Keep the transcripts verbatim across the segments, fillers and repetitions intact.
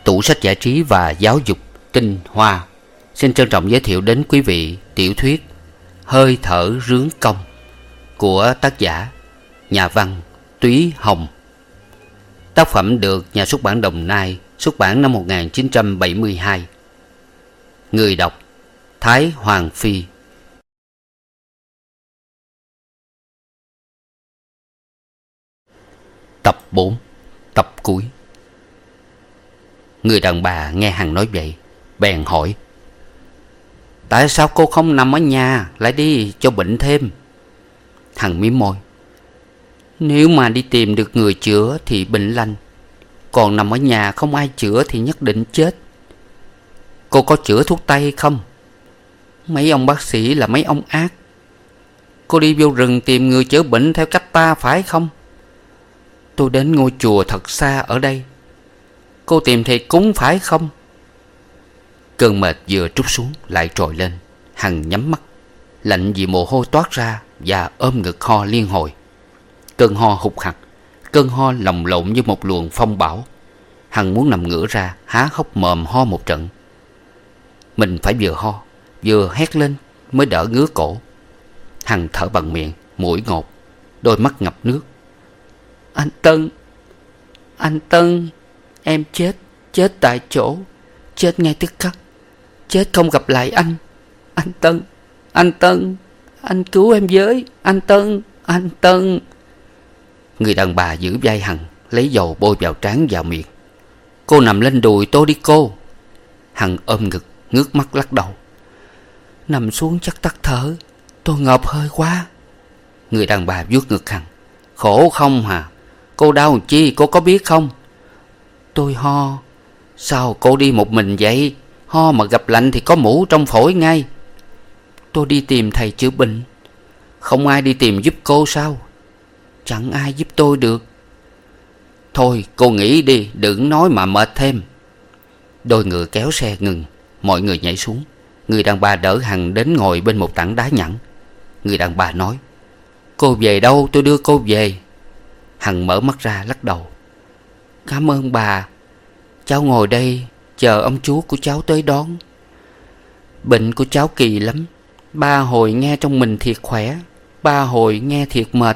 Tủ sách giải trí và giáo dục tinh hoa xin trân trọng giới thiệu đến quý vị tiểu thuyết Hơi thở rướng công của tác giả nhà văn Túy Hồng. Tác phẩm được nhà xuất bản Đồng Nai xuất bản năm một nghìn chín trăm bảy mươi hai. Người đọc Thái Hoàng Phi. Tập bốn, tập cuối. Người đàn bà nghe Hằng nói vậy bèn hỏi: tại sao cô không nằm ở nhà lại đi cho bệnh thêm? Hằng mím môi: nếu mà đi tìm được người chữa thì bệnh lành, còn nằm ở nhà không ai chữa thì nhất định chết. Cô có chữa thuốc tây không? Mấy ông bác sĩ là mấy ông ác. Cô đi vô rừng tìm người chữa bệnh theo cách ta phải không? Tôi đến ngôi chùa thật xa ở đây. Cô tìm thầy cúng phải không? Cơn mệt vừa trút xuống lại trồi lên. Hằng nhắm mắt, lạnh vì mồ hôi toát ra và ôm ngực ho liên hồi. Cơn ho hụt hặc, cơn ho lồng lộn như một luồng phong bão. Hằng muốn nằm ngửa ra há hốc mồm ho một trận. Mình phải vừa ho vừa hét lên mới đỡ ngứa cổ. Hằng thở bằng miệng, mũi ngột, đôi mắt ngập nước. Anh Tân, anh Tân, em chết, chết tại chỗ, chết ngay tức khắc, chết không gặp lại anh. Anh Tân, anh Tân, anh cứu em với, anh Tân, anh Tân. Người đàn bà giữ vai Hằng, lấy dầu bôi vào trán vào miệng. Cô nằm lên đùi tôi đi cô. Hằng ôm ngực, ngước mắt lắc đầu. Nằm xuống chắc tắt thở, tôi ngộp hơi quá. Người đàn bà vuốt ngực Hằng. Khổ không hả? Cô đau chi cô có biết không? Tôi ho. Sao cô đi một mình vậy? Ho mà gặp lạnh thì có mũ trong phổi ngay. Tôi đi tìm thầy chữa bệnh. Không ai đi tìm giúp cô sao? Chẳng ai giúp tôi được. Thôi cô nghỉ đi, đừng nói mà mệt thêm. Đôi ngựa kéo xe ngừng, mọi người nhảy xuống. Người đàn bà đỡ Hằng đến ngồi bên một tảng đá nhẵn. Người đàn bà nói: cô về đâu tôi đưa cô về. Hằng mở mắt ra lắc đầu. Cảm ơn bà. Cháu ngồi đây chờ ông chú của cháu tới đón. Bệnh của cháu kỳ lắm. Ba hồi nghe trong mình thiệt khỏe, ba hồi nghe thiệt mệt.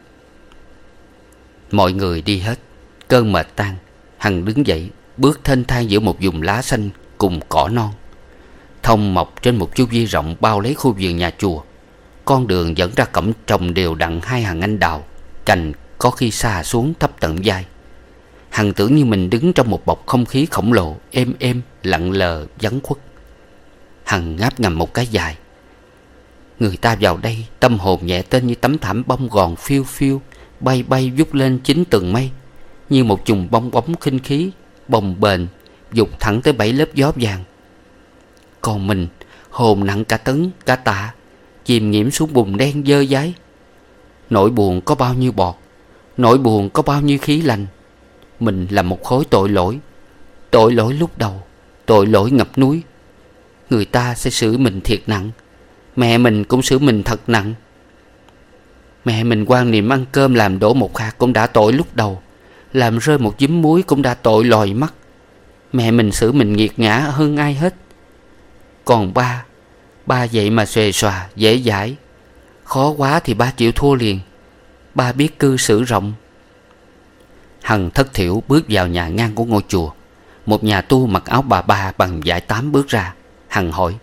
Mọi người đi hết. Cơn mệt tan, Hằng đứng dậy, bước thênh thang giữa một vùng lá xanh cùng cỏ non thông mọc trên một chu vi rộng bao lấy khu vườn nhà chùa. Con đường dẫn ra cổng trồng đều đặn hai hàng anh đào, cành có khi xà xuống thấp tận vai. Hằng tưởng như mình đứng trong một bọc không khí khổng lồ, êm êm, lặng lờ, vắng khuất. Hằng ngáp ngầm một cái dài. Người ta vào đây tâm hồn nhẹ tên như tấm thảm bông gòn phiêu phiêu, bay bay vút lên chín tầng mây, như một chùm bong bóng khinh khí, bồng bềnh, vụt thẳng tới bảy lớp gió vàng. Còn mình, hồn nặng cả tấn, cả tạ, chìm nghiễm xuống bùn đen dơ dáy. Nỗi buồn có bao nhiêu bọt, nỗi buồn có bao nhiêu khí lành. Mình là một khối tội lỗi. Tội lỗi lúc đầu, tội lỗi ngập núi. Người ta sẽ xử mình thiệt nặng. Mẹ mình cũng xử mình thật nặng. Mẹ mình quan niệm ăn cơm làm đổ một hạt cũng đã tội lúc đầu, làm rơi một giấm muối cũng đã tội lòi mắt. Mẹ mình xử mình nghiệt ngã hơn ai hết. Còn ba, ba vậy mà xuề xòa, dễ dãi. Khó quá thì ba chịu thua liền. Ba biết cư xử rộng. Hằng thất thiểu bước vào nhà ngang của ngôi chùa. Một nhà tu mặc áo bà ba bằng vải tám bước ra. Hằng hỏi: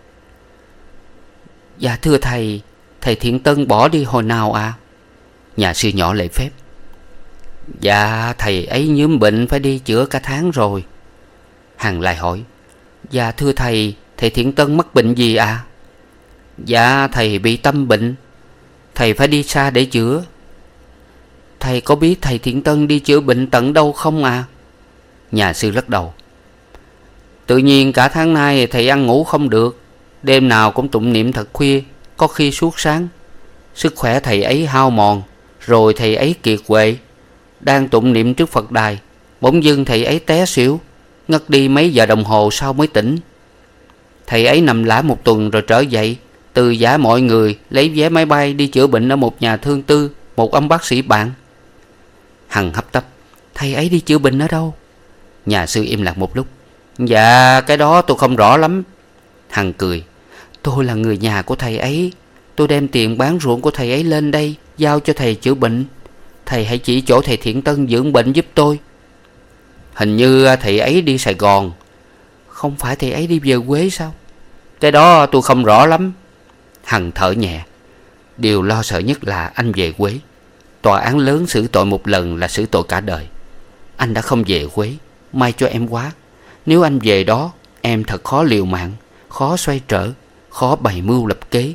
dạ thưa thầy, thầy Thiện Tân bỏ đi hồi nào à? Nhà sư nhỏ lễ phép: dạ thầy ấy nhớm bệnh phải đi chữa cả tháng rồi. Hằng lại hỏi: dạ thưa thầy, thầy Thiện Tân mắc bệnh gì à? Dạ thầy bị tâm bệnh, thầy phải đi xa để chữa. Thầy có biết thầy Thiện Tân đi chữa bệnh tận đâu không à? Nhà sư lắc đầu: tự nhiên cả tháng nay thầy ăn ngủ không được, đêm nào cũng tụng niệm thật khuya, có khi suốt sáng. Sức khỏe thầy ấy hao mòn, rồi thầy ấy kiệt quệ. Đang tụng niệm trước Phật đài, bỗng dưng thầy ấy té xỉu, ngất đi mấy giờ đồng hồ sau mới tỉnh. Thầy ấy nằm lã một tuần rồi trở dậy, từ giả mọi người lấy vé máy bay đi chữa bệnh ở một nhà thương tư, một ông bác sĩ bạn. Hằng hấp tấp: thầy ấy đi chữa bệnh ở đâu? Nhà sư im lặng một lúc, Dạ cái đó tôi không rõ lắm. Hằng cười. Tôi là người nhà của thầy ấy. Tôi đem tiền bán ruộng của thầy ấy lên đây giao cho thầy chữa bệnh. Thầy hãy chỉ chỗ thầy Thiện Tân dưỡng bệnh giúp tôi. Hình như thầy ấy đi Sài Gòn. Không phải thầy ấy đi về quê sao? Cái đó tôi không rõ lắm. Hằng thở nhẹ. Điều lo sợ nhất là anh về quê. Tòa án lớn xử tội một lần là xử tội cả đời. Anh đã không về quê, may cho em quá. Nếu anh về đó, em thật khó liều mạng, khó xoay trở, khó bày mưu lập kế.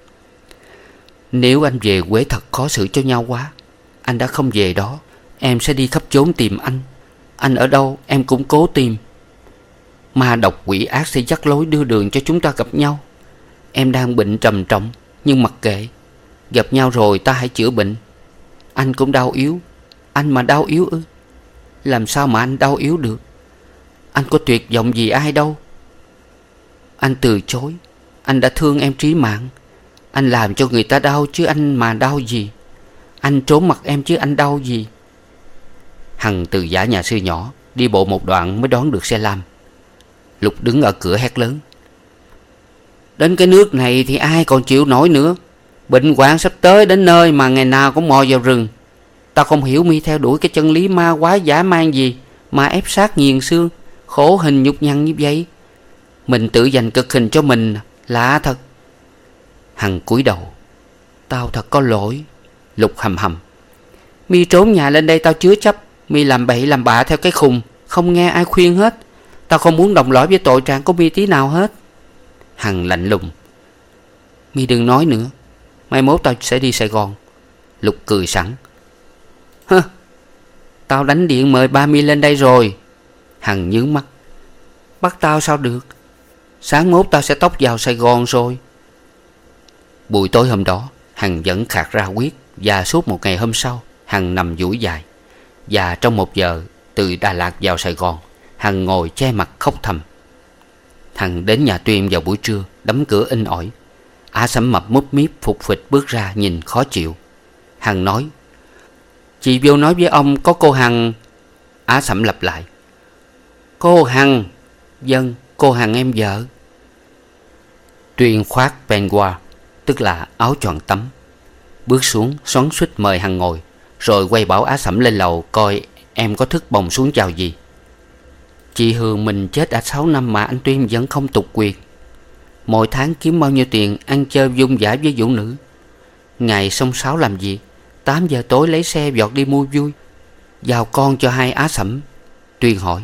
Nếu anh về quê thật khó xử cho nhau quá. Anh đã không về đó, em sẽ đi khắp chốn tìm anh. Anh ở đâu em cũng cố tìm. Ma độc quỷ ác sẽ dắt lối đưa đường cho chúng ta gặp nhau. Em đang bệnh trầm trọng, nhưng mặc kệ. Gặp nhau rồi ta hãy chữa bệnh. Anh cũng đau yếu. Anh mà đau yếu ư? Làm sao mà anh đau yếu được? Anh có tuyệt vọng gì ai đâu. Anh từ chối. Anh đã thương em trí mạng. Anh làm cho người ta đau chứ anh mà đau gì. Anh trốn mặt em chứ anh đau gì. Hằng từ giả nhà sư nhỏ đi bộ một đoạn mới đón được xe lam. Lục đứng ở cửa hét lớn. Đến cái nước này thì ai còn chịu nổi nữa. Bệnh hoạn sắp tới đến nơi mà ngày nào cũng mò vào rừng. Tao không hiểu mi theo đuổi cái chân lý ma quái dã man gì mà ép sát nghiền xương, khổ hình nhục nhằn như vậy. Mình tự dành cực hình cho mình, lạ thật. Hằng cúi đầu. Tao thật có lỗi. Lục hầm hầm. Mi trốn nhà lên đây tao chứa chấp. Mi làm bậy làm bạ theo cái khùng, không nghe ai khuyên hết. Tao không muốn đồng lõi với tội trạng của mi tí nào hết. Hằng lạnh lùng. Mi đừng nói nữa. Mai mốt tao sẽ đi Sài Gòn. Lục cười sẵn. Hơ, tao đánh điện mời ba mi lên đây rồi. Hằng nhướng mắt. Bắt tao sao được? Sáng mốt tao sẽ tóc vào Sài Gòn rồi. Buổi tối hôm đó Hằng vẫn khạc ra huyết. Và suốt một ngày hôm sau Hằng nằm duỗi dài. Và trong một giờ từ Đà Lạt vào Sài Gòn, Hằng ngồi che mặt khóc thầm. Hằng đến nhà Tuyên vào buổi trưa, đóng cửa inh ỏi. Á Sẩm mập múp míp phục phịch bước ra nhìn khó chịu. Hằng nói. Chị vô nói với ông có cô Hằng. Á Sẩm lặp lại. Cô Hằng? Vâng, cô Hằng em vợ. Tuyên khoác peignoir, tức là áo choàng tắm, bước xuống xoắn xuýt mời Hằng ngồi. Rồi quay bảo Á Sẩm lên lầu coi em có thức bồng xuống chào gì. Chị Hường mình chết đã sáu năm mà anh Tuyên vẫn không tục quyền. Mỗi tháng kiếm bao nhiêu tiền ăn chơi vung vãi với vũ nữ. Ngày xông xáo làm gì, tám giờ tối lấy xe vọt đi mua vui. Giao con cho hai Á Sẩm. Tuyên hỏi.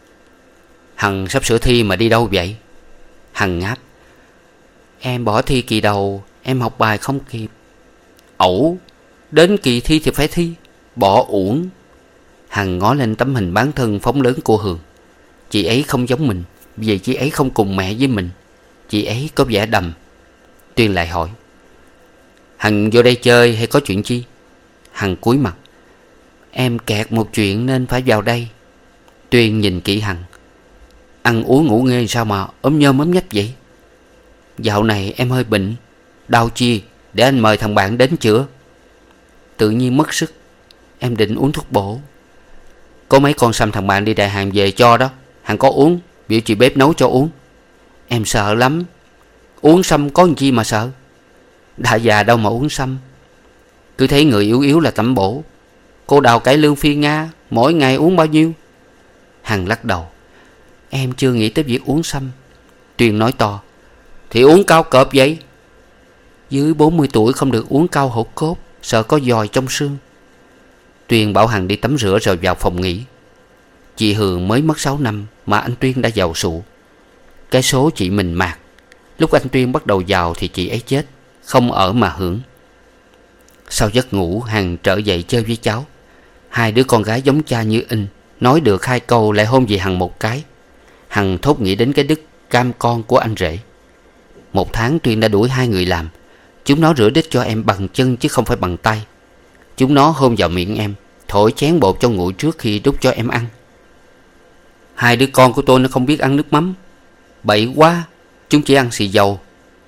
Hằng sắp sửa thi mà đi đâu vậy? Hằng ngáp. Em bỏ thi kỳ đầu, em học bài không kịp. Ẩu, đến kỳ thi thì phải thi, bỏ uổng. Hằng ngó lên tấm hình bán thân phóng lớn của Hường. Chị ấy không giống mình, vì chị ấy không cùng mẹ với mình. Chị ấy có vẻ đầm. Tuyên lại hỏi. Hằng vô đây chơi hay có chuyện chi? Hằng cúi mặt. Em kẹt một chuyện nên phải vào đây. Tuyên nhìn kỹ Hằng. Ăn uống ngủ nghê sao mà ốm nhôm ốm nhách vậy? Dạo này em hơi bệnh. Đau chi để anh mời thằng bạn đến chữa. Tự nhiên mất sức. Em định uống thuốc bổ. Có mấy con xăm thằng bạn đi đại hàng về cho đó. Hằng có uống, biểu chị bếp nấu cho uống. Em sợ lắm. Uống xăm có gì mà sợ. Đã già đâu mà uống xăm. Cứ thấy người yếu yếu là tẩm bổ. Cô đào cải lương phi Nga mỗi ngày uống bao nhiêu? Hằng lắc đầu. Em chưa nghĩ tới việc uống xăm. Tuyên nói to. Thì uống cao cọp vậy. Dưới bốn mươi tuổi không được uống cao hột cốt, sợ có giòi trong xương. Tuyên bảo Hằng đi tắm rửa rồi vào phòng nghỉ. Chị Hường mới mất sáu năm mà anh Tuyên đã giàu sụ. Cái số chị mình mạt. Lúc anh Tuyên bắt đầu giàu thì chị ấy chết, không ở mà hưởng. Sau giấc ngủ Hằng trở dậy chơi với cháu. Hai đứa con gái giống cha như in. Nói được hai câu lại hôn về Hằng một cái. Hằng thốt nghĩ đến cái đức cam con của anh rể. Một tháng Tuyên đã đuổi hai người làm. Chúng nó rửa đít cho em bằng chân chứ không phải bằng tay. Chúng nó hôn vào miệng em, thổi chén bột cho nguội trước khi đút cho em ăn. Hai đứa con của tôi nó không biết ăn nước mắm. Bậy quá, chúng chỉ ăn xì dầu.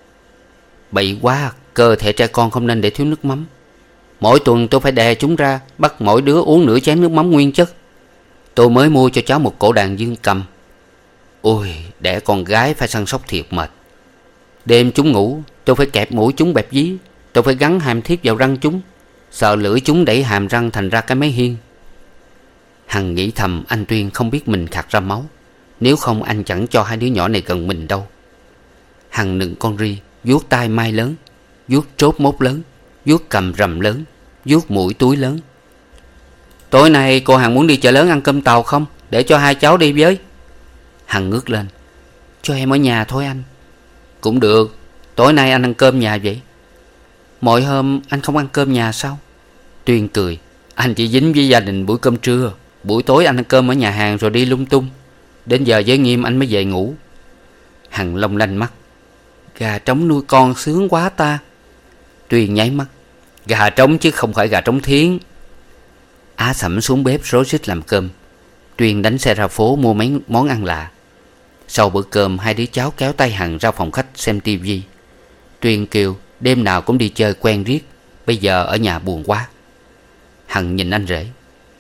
Bậy quá, cơ thể trẻ con không nên để thiếu nước mắm. Mỗi tuần tôi phải đè chúng ra, bắt mỗi đứa uống nửa chén nước mắm nguyên chất. Tôi mới mua cho cháu một cổ đàn dương cầm. Ôi, đẻ con gái phải săn sóc thiệt mệt. Đêm chúng ngủ, tôi phải kẹp mũi chúng bẹp dí. Tôi phải gắn hàm thiếp vào răng chúng, sợ lưỡi chúng đẩy hàm răng thành ra cái máy hiên. Hằng nghĩ thầm anh Tuyên không biết mình khạc ra máu, nếu không anh chẳng cho hai đứa nhỏ này gần mình đâu. Hằng nựng con ri, vuốt tai mai lớn, vuốt trốt mốt lớn, vuốt cầm rầm lớn, vuốt mũi túi lớn. Tối nay cô Hằng muốn đi chợ lớn ăn cơm tàu không? Để cho hai cháu đi với. Hằng ngước lên. Cho em ở nhà thôi anh. Cũng được. Tối nay anh ăn cơm nhà vậy? Mọi hôm anh không ăn cơm nhà sao? Tuyên cười. Anh chỉ dính với gia đình buổi cơm trưa. Buổi tối anh ăn cơm ở nhà hàng rồi đi lung tung. Đến giờ giới nghiêm anh mới về ngủ. Hằng long lanh mắt. Gà trống nuôi con sướng quá ta. Tuyên nháy mắt. Gà trống chứ không phải gà trống thiến. Á Sẩm xuống bếp rối rít làm cơm. Tuyên đánh xe ra phố mua mấy món ăn lạ. Sau bữa cơm, hai đứa cháu kéo tay Hằng ra phòng khách xem tivi. Tuyên kêu đêm nào cũng đi chơi quen riết, bây giờ ở nhà buồn quá. Hằng nhìn anh rể.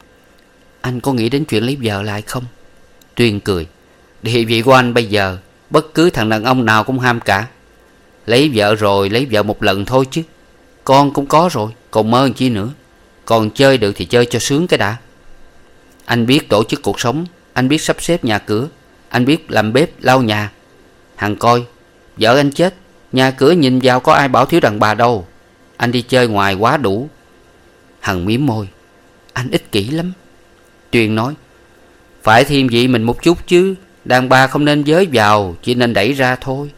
Anh có nghĩ đến chuyện lấy vợ lại không? Tuyên cười. Địa vị của anh bây giờ, bất cứ thằng đàn ông nào cũng ham cả. Lấy vợ rồi lấy vợ một lần thôi chứ. Con cũng có rồi, còn mơ chi nữa. Còn chơi được thì chơi cho sướng cái đã. Anh biết tổ chức cuộc sống, anh biết sắp xếp nhà cửa, anh biết làm bếp lau nhà. Hằng coi, vợ anh chết, nhà cửa nhìn vào có ai bảo thiếu đàn bà đâu. Anh đi chơi ngoài quá đủ. Hằng mím môi. Anh ích kỷ lắm. Tuyên nói. Phải thêm vị mình một chút chứ. Đàn bà không nên giới vào, chỉ nên đẩy ra thôi.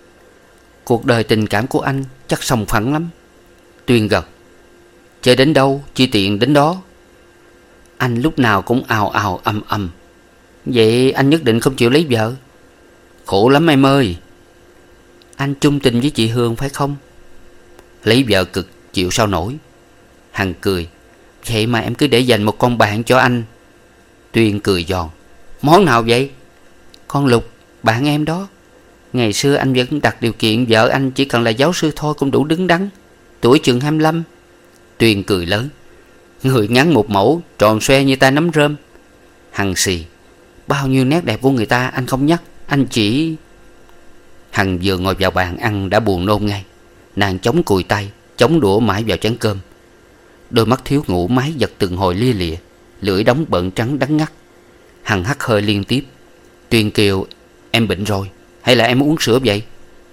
Cuộc đời tình cảm của anh chắc sòng phẳng lắm. Tuyên gật. Chơi đến đâu, chi tiện đến đó. Anh lúc nào cũng ào ào ầm ầm. Vậy anh nhất định không chịu lấy vợ? Khổ lắm em ơi. Anh chung tình với chị Hương phải không? Lấy vợ cực, chịu sao nổi. Hằng cười. Vậy mà em cứ để dành một con bạn cho anh. Tuyên cười giòn. Món nào vậy? Con Lục, bạn em đó. Ngày xưa anh vẫn đặt điều kiện vợ anh chỉ cần là giáo sư thôi cũng đủ đứng đắn. Tuổi chừng hai mươi lăm. Tuyên cười lớn. Người ngắn một mẫu, tròn xoe như tay nắm rơm. Hằng xì. Bao nhiêu nét đẹp của người ta anh không nhắc, anh chỉ... Hằng vừa ngồi vào bàn ăn đã buồn nôn ngay. Nàng chống cùi tay, chống đũa mãi vào chén cơm. Đôi mắt thiếu ngủ mái giật từng hồi lia lịa, lưỡi đóng bợn trắng đắng ngắt. Hằng hắt hơi liên tiếp. Tuyên kêu. Em bệnh rồi, hay là em uống sữa vậy?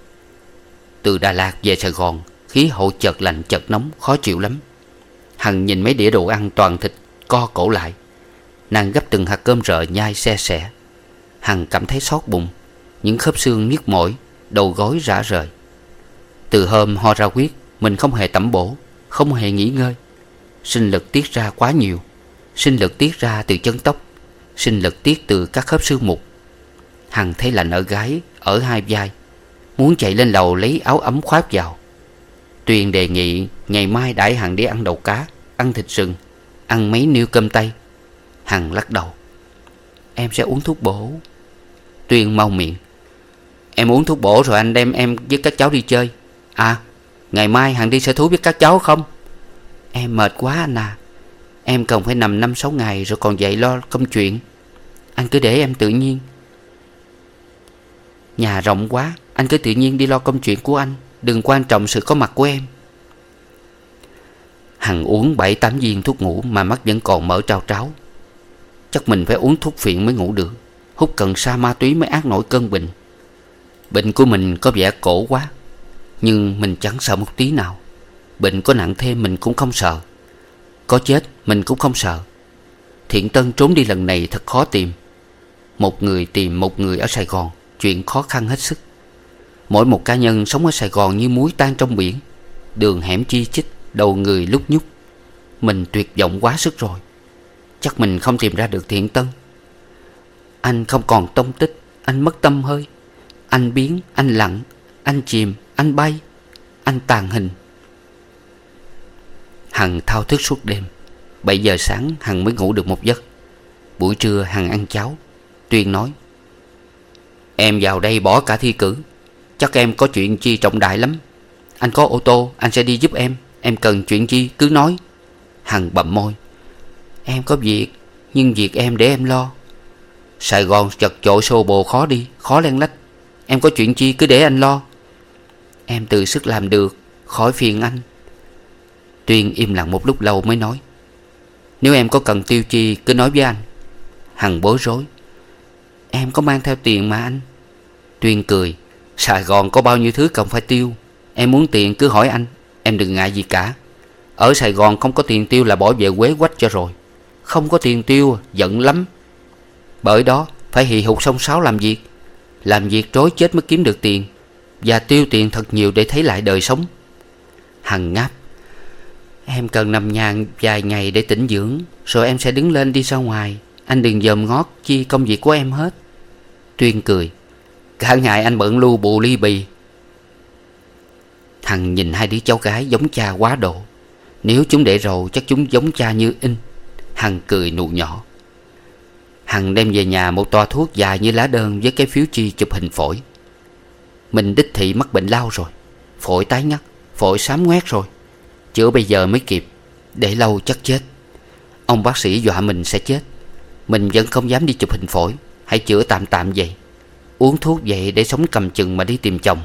Từ Đà Lạt về Sài Gòn, khí hậu chợt lạnh chợt nóng, khó chịu lắm. Hằng nhìn mấy đĩa đồ ăn toàn thịt, co cổ lại. Nàng gấp từng hạt cơm rợ nhai se sẻ. Hằng cảm thấy xót bụng, những khớp xương nhức mỏi, đầu gối rã rời. Từ hôm ho ra huyết, mình không hề tẩm bổ, không hề nghỉ ngơi. Sinh lực tiết ra quá nhiều. Sinh lực tiết ra từ chân tóc, sinh lực tiết từ các khớp xương mục. Hằng thấy lạnh ở gáy, ở hai vai, muốn chạy lên lầu lấy áo ấm khoác vào. Tuyền đề nghị ngày mai đãi Hằng đi ăn đầu cá, ăn thịt sừng, ăn mấy niêu cơm tây. Hằng lắc đầu. Em sẽ uống thuốc bổ. Tuyền mau miệng. Em uống thuốc bổ rồi anh đem em với các cháu đi chơi. À, ngày mai Hằng đi sở thú với các cháu không? Em mệt quá anh à. Em cần phải nằm năm sáu ngày rồi còn dậy lo công chuyện. Anh cứ để em tự nhiên. Nhà rộng quá, anh cứ tự nhiên đi lo công chuyện của anh, đừng quan trọng sự có mặt của em. Hằng uống bảy tám viên thuốc ngủ mà mắt vẫn còn mở trao tráo. Chắc mình phải uống thuốc phiện mới ngủ được. Hút cần sa ma túy mới át nổi cơn bệnh. Bệnh của mình có vẻ cổ quá, nhưng mình chẳng sợ một tí nào. Bệnh có nặng thêm mình cũng không sợ. Có chết mình cũng không sợ. Thiện Tân trốn đi lần này thật khó tìm. Một người tìm một người ở Sài Gòn, chuyện khó khăn hết sức. Mỗi một cá nhân sống ở Sài Gòn như muối tan trong biển. Đường hẻm chi chít, đầu người lúc nhúc. Mình tuyệt vọng quá sức rồi. Chắc mình không tìm ra được Thiện Tân. Anh không còn tông tích, anh mất tâm hơi. Anh biến, anh lặng, anh chìm, anh bay, anh tàn hình. Hằng thao thức suốt đêm. Bảy giờ sáng Hằng mới ngủ được một giấc. Buổi trưa Hằng ăn cháo. Tuyên nói. Em vào đây bỏ cả thi cử. Chắc em có chuyện chi trọng đại lắm. Anh có ô tô, anh sẽ đi giúp em. Em cần chuyện chi cứ nói. Hằng bậm môi. Em có việc, nhưng việc em để em lo. Sài Gòn chật chội xô bồ khó đi, khó len lách. Em có chuyện chi cứ để anh lo. Em tự sức làm được, khỏi phiền anh. Tuyên im lặng một lúc lâu mới nói: Nếu em có cần tiêu chi cứ nói với anh. Hằng bối rối: Em có mang theo tiền mà anh. Tuyên cười: Sài Gòn có bao nhiêu thứ cần phải tiêu. Em muốn tiền cứ hỏi anh, em đừng ngại gì cả. Ở Sài Gòn không có tiền tiêu là bỏ về Quế Quách cho rồi. Không có tiền tiêu giận lắm. Bởi đó phải hì hục xông xáo làm việc. Làm việc trối chết mới kiếm được tiền. Và tiêu tiền thật nhiều để thấy lại đời sống. Hằng ngáp: Em cần nằm nhà vài ngày để tĩnh dưỡng, rồi em sẽ đứng lên đi ra ngoài. Anh đừng dòm ngó chi công việc của em hết. Tuyên cười: Cả ngày anh bận lu bù ly bì. Hằng nhìn hai đứa cháu gái giống cha quá độ. Nếu chúng để rầu chắc chúng giống cha như in. Hằng cười nụ nhỏ. Hằng đem về nhà một toa thuốc dài như lá đơn với cái phiếu chi chụp hình phổi. Mình đích thị mắc bệnh lao rồi. Phổi tái ngắt, phổi xám ngoét rồi. Chữa bây giờ mới kịp, để lâu chắc chết. Ông bác sĩ dọa mình sẽ chết. Mình vẫn không dám đi chụp hình phổi. Hãy chữa tạm tạm vậy. Uống thuốc vậy để sống cầm chừng mà đi tìm chồng.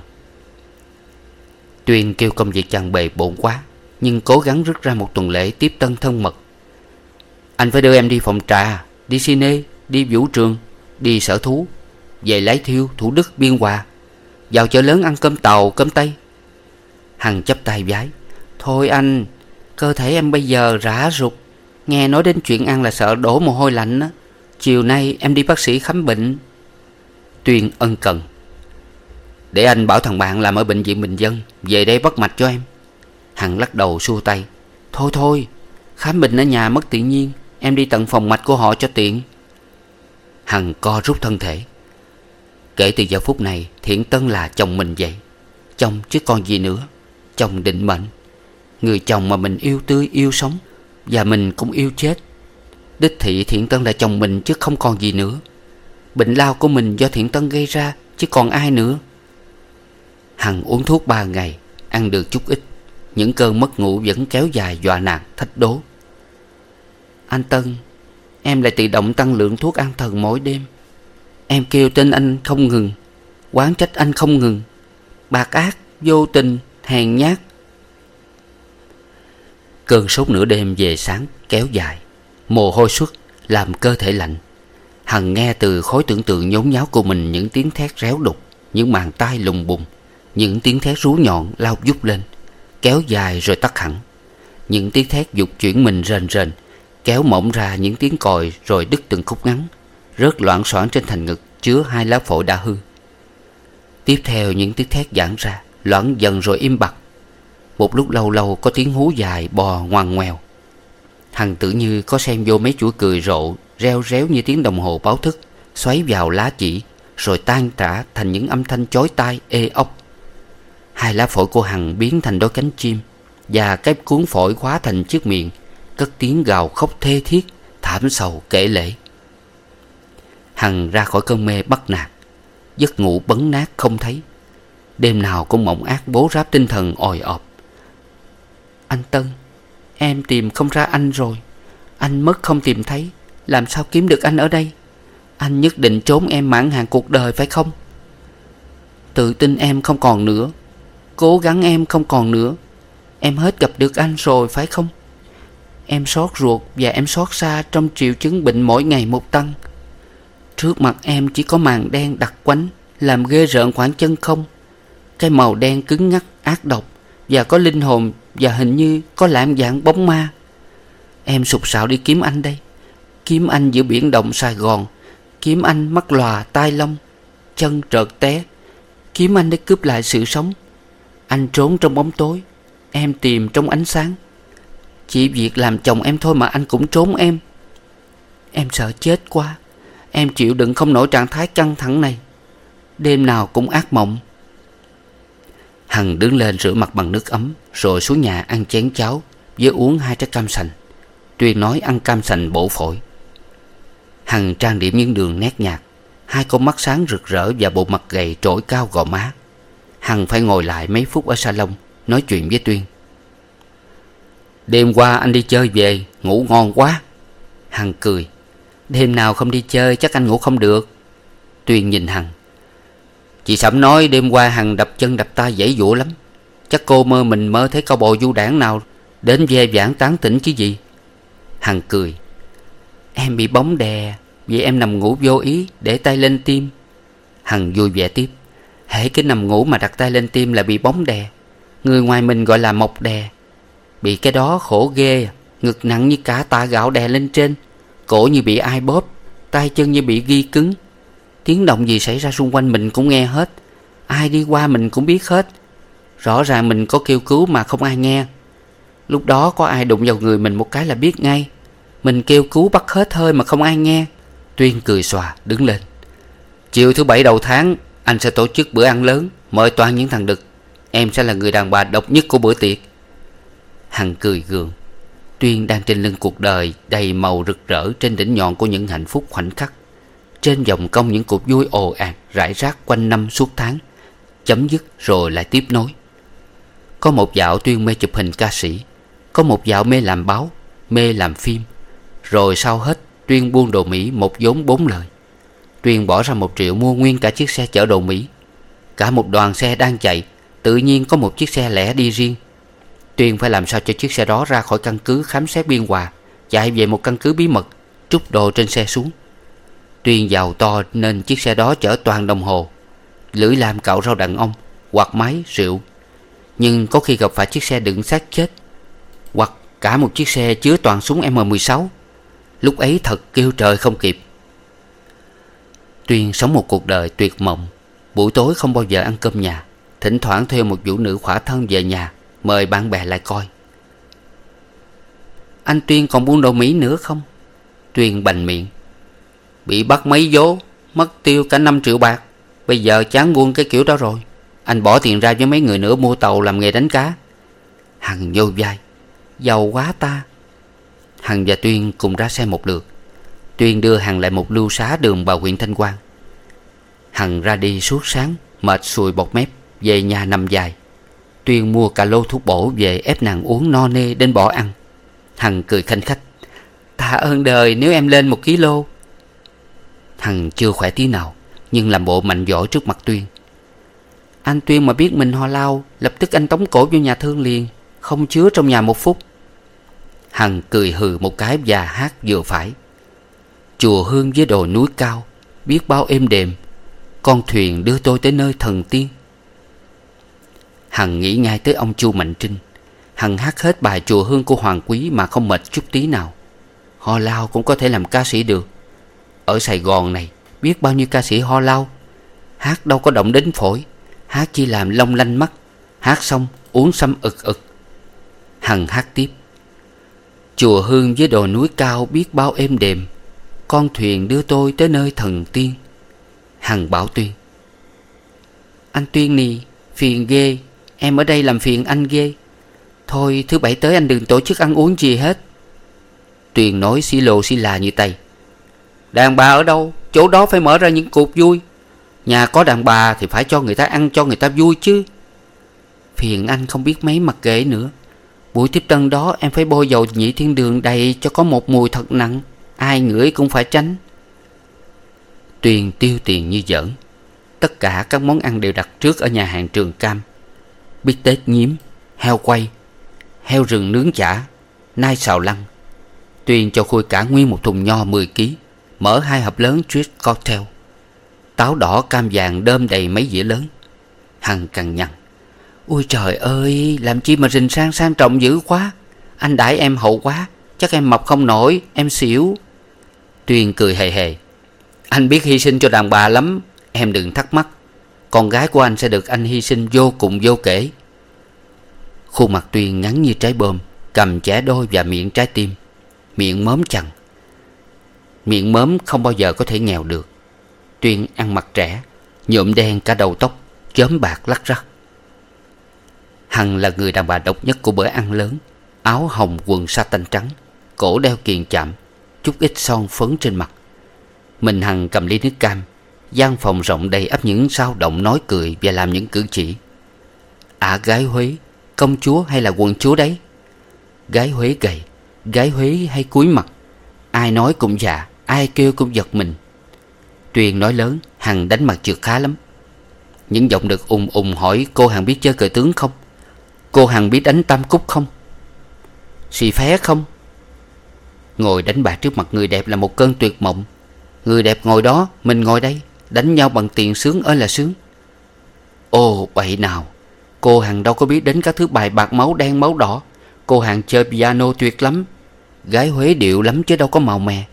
Tuyên kêu công việc chàng bề bộn quá, nhưng cố gắng rứt ra một tuần lễ tiếp tân thân mật. Anh phải đưa em đi phòng trà, đi cine, đi vũ trường, đi sở thú, về Lái Thiêu, Thủ Đức, Biên Hòa, vào chợ lớn ăn cơm tàu, cơm tây. Hằng chắp tay vái: Thôi anh, cơ thể em bây giờ rã rụt. Nghe nói đến chuyện ăn là sợ đổ mồ hôi lạnh á. Chiều nay em đi bác sĩ khám bệnh. Tuyên ân cần: Để anh bảo thằng bạn làm ở bệnh viện Bình Dân về đây bắt mạch cho em. Hằng lắc đầu xua tay: Thôi thôi, khám bệnh ở nhà mất tự nhiên. Em đi tận phòng mạch của họ cho tiện. Hằng co rút thân thể: Kể từ giờ phút này Thiện Tân là chồng mình vậy. Chồng chứ còn gì nữa. Chồng định mệnh. Người chồng mà mình yêu tươi yêu sống. Và mình cũng yêu chết. Đích thị Thiện Tân là chồng mình chứ không còn gì nữa. Bệnh lao của mình do Thiện Tân gây ra chứ còn ai nữa. Hằng uống thuốc ba ngày, ăn được chút ít. Những cơn mất ngủ vẫn kéo dài dọa nạt thách đố. Anh Tân, em lại tự động tăng lượng thuốc an thần mỗi đêm. Em kêu tên anh không ngừng, oán trách anh không ngừng. Bạc ác, vô tình, hèn nhát. Cơn sốt nửa đêm về sáng kéo dài. Mồ hôi xuất làm cơ thể lạnh. Hằng nghe từ khối tưởng tượng nhốn nháo của mình những tiếng thét réo đục, những màn tai lùng bùng, những tiếng thét rú nhọn lao vút lên, kéo dài rồi tắt hẳn. Những tiếng thét dục chuyển mình rền rền, kéo mỏng ra những tiếng còi rồi đứt từng khúc ngắn, rớt loảng xoảng trên thành ngực chứa hai lá phổi đã hư. Tiếp theo những tiếng thét giãn ra, loãng dần rồi im bặt. Một lúc lâu lâu có tiếng hú dài bò ngoằn ngoèo. Hằng tự như có xem vô mấy chuỗi cười rộ reo réo như tiếng đồng hồ báo thức, xoáy vào lá chỉ rồi tan rã thành những âm thanh chói tai ê ốc. Hai lá phổi của Hằng biến thành đôi cánh chim, và cái cuốn phổi hóa thành chiếc miệng, cất tiếng gào khóc thê thiết, thảm sầu kể lể. Hằng ra khỏi cơn mê bắt nạt. Giấc ngủ bấn nát không thấy. Đêm nào cũng mộng ác bố ráp tinh thần òi ọp. Anh Tân, em tìm không ra anh rồi. Anh mất không tìm thấy. Làm sao kiếm được anh ở đây? Anh nhất định trốn em mãn hạn cuộc đời phải không? Tự tin em không còn nữa. Cố gắng em không còn nữa. Em hết gặp được anh rồi phải không? Em xót ruột và em xót xa trong triệu chứng bệnh mỗi ngày một tăng. Trước mặt em chỉ có màn đen đặc quánh, làm ghê rợn khoảng chân không. Cái màu đen cứng ngắc ác độc, và có linh hồn, và hình như có lãm dạng bóng ma. Em sục sạo đi kiếm anh đây. Kiếm anh giữa biển động Sài Gòn. Kiếm anh mắt lòa tai lông, chân trợt té. Kiếm anh để cướp lại sự sống. Anh trốn trong bóng tối, em tìm trong ánh sáng. Chỉ việc làm chồng em thôi mà anh cũng trốn em. Em sợ chết quá. Em chịu đựng không nổi trạng thái căng thẳng này. Đêm nào cũng ác mộng. Hằng đứng lên rửa mặt bằng nước ấm, rồi xuống nhà ăn chén cháo với uống hai trái cam sành. Tuyên nói ăn cam sành bổ phổi. Hằng trang điểm những đường nét nhạt, hai con mắt sáng rực rỡ và bộ mặt gầy trỗi cao gò má. Hằng phải ngồi lại mấy phút ở salon nói chuyện với Tuyên. Đêm qua anh đi chơi về, ngủ ngon quá. Hằng cười. Đêm nào không đi chơi chắc anh ngủ không được. Tuyền nhìn Hằng. Chị Sẩm nói đêm qua Hằng đập chân đập tay giãy giụa lắm. Chắc cô mơ mình mơ thấy cao bồi du đảng nào đến ve vãn tán tỉnh chứ gì. Hằng cười. Em bị bóng đè, vì em nằm ngủ vô ý để tay lên tim. Hằng vui vẻ tiếp. Hễ cái nằm ngủ mà đặt tay lên tim là bị bóng đè. Người ngoài mình gọi là mộc đè. Bị cái đó khổ ghê. Ngực nặng như cả tạ gạo đè lên trên. Cổ như bị ai bóp. Tay chân như bị ghi cứng. Tiếng động gì xảy ra xung quanh mình cũng nghe hết. Ai đi qua mình cũng biết hết. Rõ ràng mình có kêu cứu mà không ai nghe. Lúc đó có ai đụng vào người mình một cái là biết ngay. Mình kêu cứu bắt hết hơi mà không ai nghe. Tuyên cười xòa đứng lên. Chiều thứ bảy đầu tháng anh sẽ tổ chức bữa ăn lớn, mời toàn những thằng đực. Em sẽ là người đàn bà độc nhất của bữa tiệc. Hằng cười gượng. Tuyên đang trên lưng cuộc đời đầy màu rực rỡ, trên đỉnh nhọn của những hạnh phúc khoảnh khắc, trên vòng cong những cuộc vui ồ ạt rải rác quanh năm suốt tháng, chấm dứt rồi lại tiếp nối. Có một dạo Tuyên mê chụp hình ca sĩ, có một dạo mê làm báo, mê làm phim. Rồi sau hết Tuyên buôn đồ Mỹ một vốn bốn lời. Tuyên bỏ ra một triệu mua nguyên cả chiếc xe chở đồ Mỹ. Cả một đoàn xe đang chạy, tự nhiên có một chiếc xe lẻ đi riêng. Tuyên phải làm sao cho chiếc xe đó ra khỏi căn cứ khám xét Biên Hòa, chạy về một căn cứ bí mật, trút đồ trên xe xuống. Tuyên giàu to nên chiếc xe đó chở toàn đồng hồ, lưỡi lam cạo rau đàn ông, quạt máy, rượu. Nhưng có khi gặp phải chiếc xe đựng xác chết, hoặc cả một chiếc xe chứa toàn súng M mười sáu. Lúc ấy thật kêu trời không kịp. Tuyên sống một cuộc đời tuyệt mộng. Buổi tối không bao giờ ăn cơm nhà, thỉnh thoảng thuê một vũ nữ khỏa thân về nhà, mời bạn bè lại coi. Anh Tuyên còn buôn đồ Mỹ nữa không? Tuyên bành miệng. Bị bắt mấy vố, mất tiêu cả năm triệu bạc. Bây giờ chán buôn cái kiểu đó rồi. Anh bỏ tiền ra với mấy người nữa mua tàu làm nghề đánh cá. Hằng vô vai. Giàu quá ta. Hằng và Tuyên cùng ra xe một lượt. Tuyên đưa Hằng lại một lưu xá đường vào huyện Thanh Quang. Hằng ra đi suốt sáng, mệt sùi bọt mép, về nhà nằm dài. Tuyên mua cả lô thuốc bổ về ép nàng uống no nê đến bỏ ăn. Hằng cười khanh khách. Tạ ơn đời nếu em lên một ký lô. Hằng chưa khỏe tí nào, nhưng làm bộ mạnh giỏi trước mặt Tuyên. Anh Tuyên mà biết mình ho lao, lập tức anh tống cổ vô nhà thương liền, không chứa trong nhà một phút. Hằng cười hừ một cái và hát vừa phải. Chùa Hương với đồi núi cao, biết bao êm đềm, con thuyền đưa tôi tới nơi thần tiên. Hằng nghĩ ngay tới ông Chu Mạnh Trinh. Hằng hát hết bài Chùa Hương của Hoàng Quý mà không mệt chút tí nào. Ho lao cũng có thể làm ca sĩ được. Ở Sài Gòn này biết bao nhiêu ca sĩ ho lao. Hát đâu có động đến phổi, hát chỉ làm long lanh mắt. Hát xong uống sâm ực ực. Hằng hát tiếp. Chùa Hương với đồi núi cao biết bao êm đềm, con thuyền đưa tôi tới nơi thần tiên. Hằng bảo Tuyên. Anh Tuyên nì, phiền ghê. Em ở đây làm phiền anh ghê. Thôi thứ bảy tới anh đừng tổ chức ăn uống gì hết. Tuyên nói xí lô xí là như Tây. Đàn bà ở đâu, chỗ đó phải mở ra những cuộc vui. Nhà có đàn bà thì phải cho người ta ăn, cho người ta vui chứ. Phiền anh không biết mấy mặc kệ nữa. Buổi tiếp tân đó em phải bôi dầu nhị thiên đường đầy cho có một mùi thật nặng, ai ngửi cũng phải tránh. Tuyên tiêu tiền như giỡn. Tất cả các món ăn đều đặt trước ở nhà hàng Trường Cam. Bít tết nhím, heo quay, heo rừng nướng chả, nai xào lăng. Tuyên cho Khôi cả nguyên một thùng nho mười ký, mở hai hộp lớn street cocktail, táo đỏ cam vàng đơm đầy mấy dĩa lớn. Hằng cằn nhằn. Ôi trời ơi, làm chi mà rình sang sang trọng dữ quá. Anh đãi em hậu quá, chắc em mập không nổi, em xỉu. Tuyên cười hề hề. Anh biết hy sinh cho đàn bà lắm, em đừng thắc mắc. Con gái của anh sẽ được anh hy sinh vô cùng vô kể. Khuôn mặt Tuyên ngắn như trái bom, cầm chẻ đôi và miệng trái tim. Miệng mớm chằn. Miệng mớm không bao giờ có thể nghèo được. Tuyên ăn mặc trẻ, nhuộm đen cả đầu tóc, chớm bạc lắc rắc. Hằng là người đàn bà độc nhất của bữa ăn lớn. Áo hồng quần sa tanh trắng, cổ đeo kiềng chạm, chút ít son phấn trên mặt. Mình Hằng cầm ly nước cam. Gian phòng rộng đầy ắp những sao động nói cười và làm những cử chỉ. À gái Huế, công chúa hay là quận chúa đấy? Gái Huế gầy, gái Huế hay cúi mặt, ai nói cũng dạ, ai kêu cũng giật mình. Tuyền nói lớn, Hằng đánh mặt trượt khá lắm. Những giọng đực ùng ùng hỏi cô Hằng biết chơi cờ tướng không, cô Hằng biết đánh tam cúc không, xì phé không. Ngồi đánh bạc trước mặt người đẹp là một cơn tuyệt mộng. Người đẹp ngồi đó, mình ngồi đây, đánh nhau bằng tiền sướng ơi là sướng. Ồ bậy nào, cô Hằng đâu có biết đến các thứ bài bạc máu đen máu đỏ. Cô Hằng chơi piano tuyệt lắm, gái Huế điệu lắm chứ đâu có màu mè.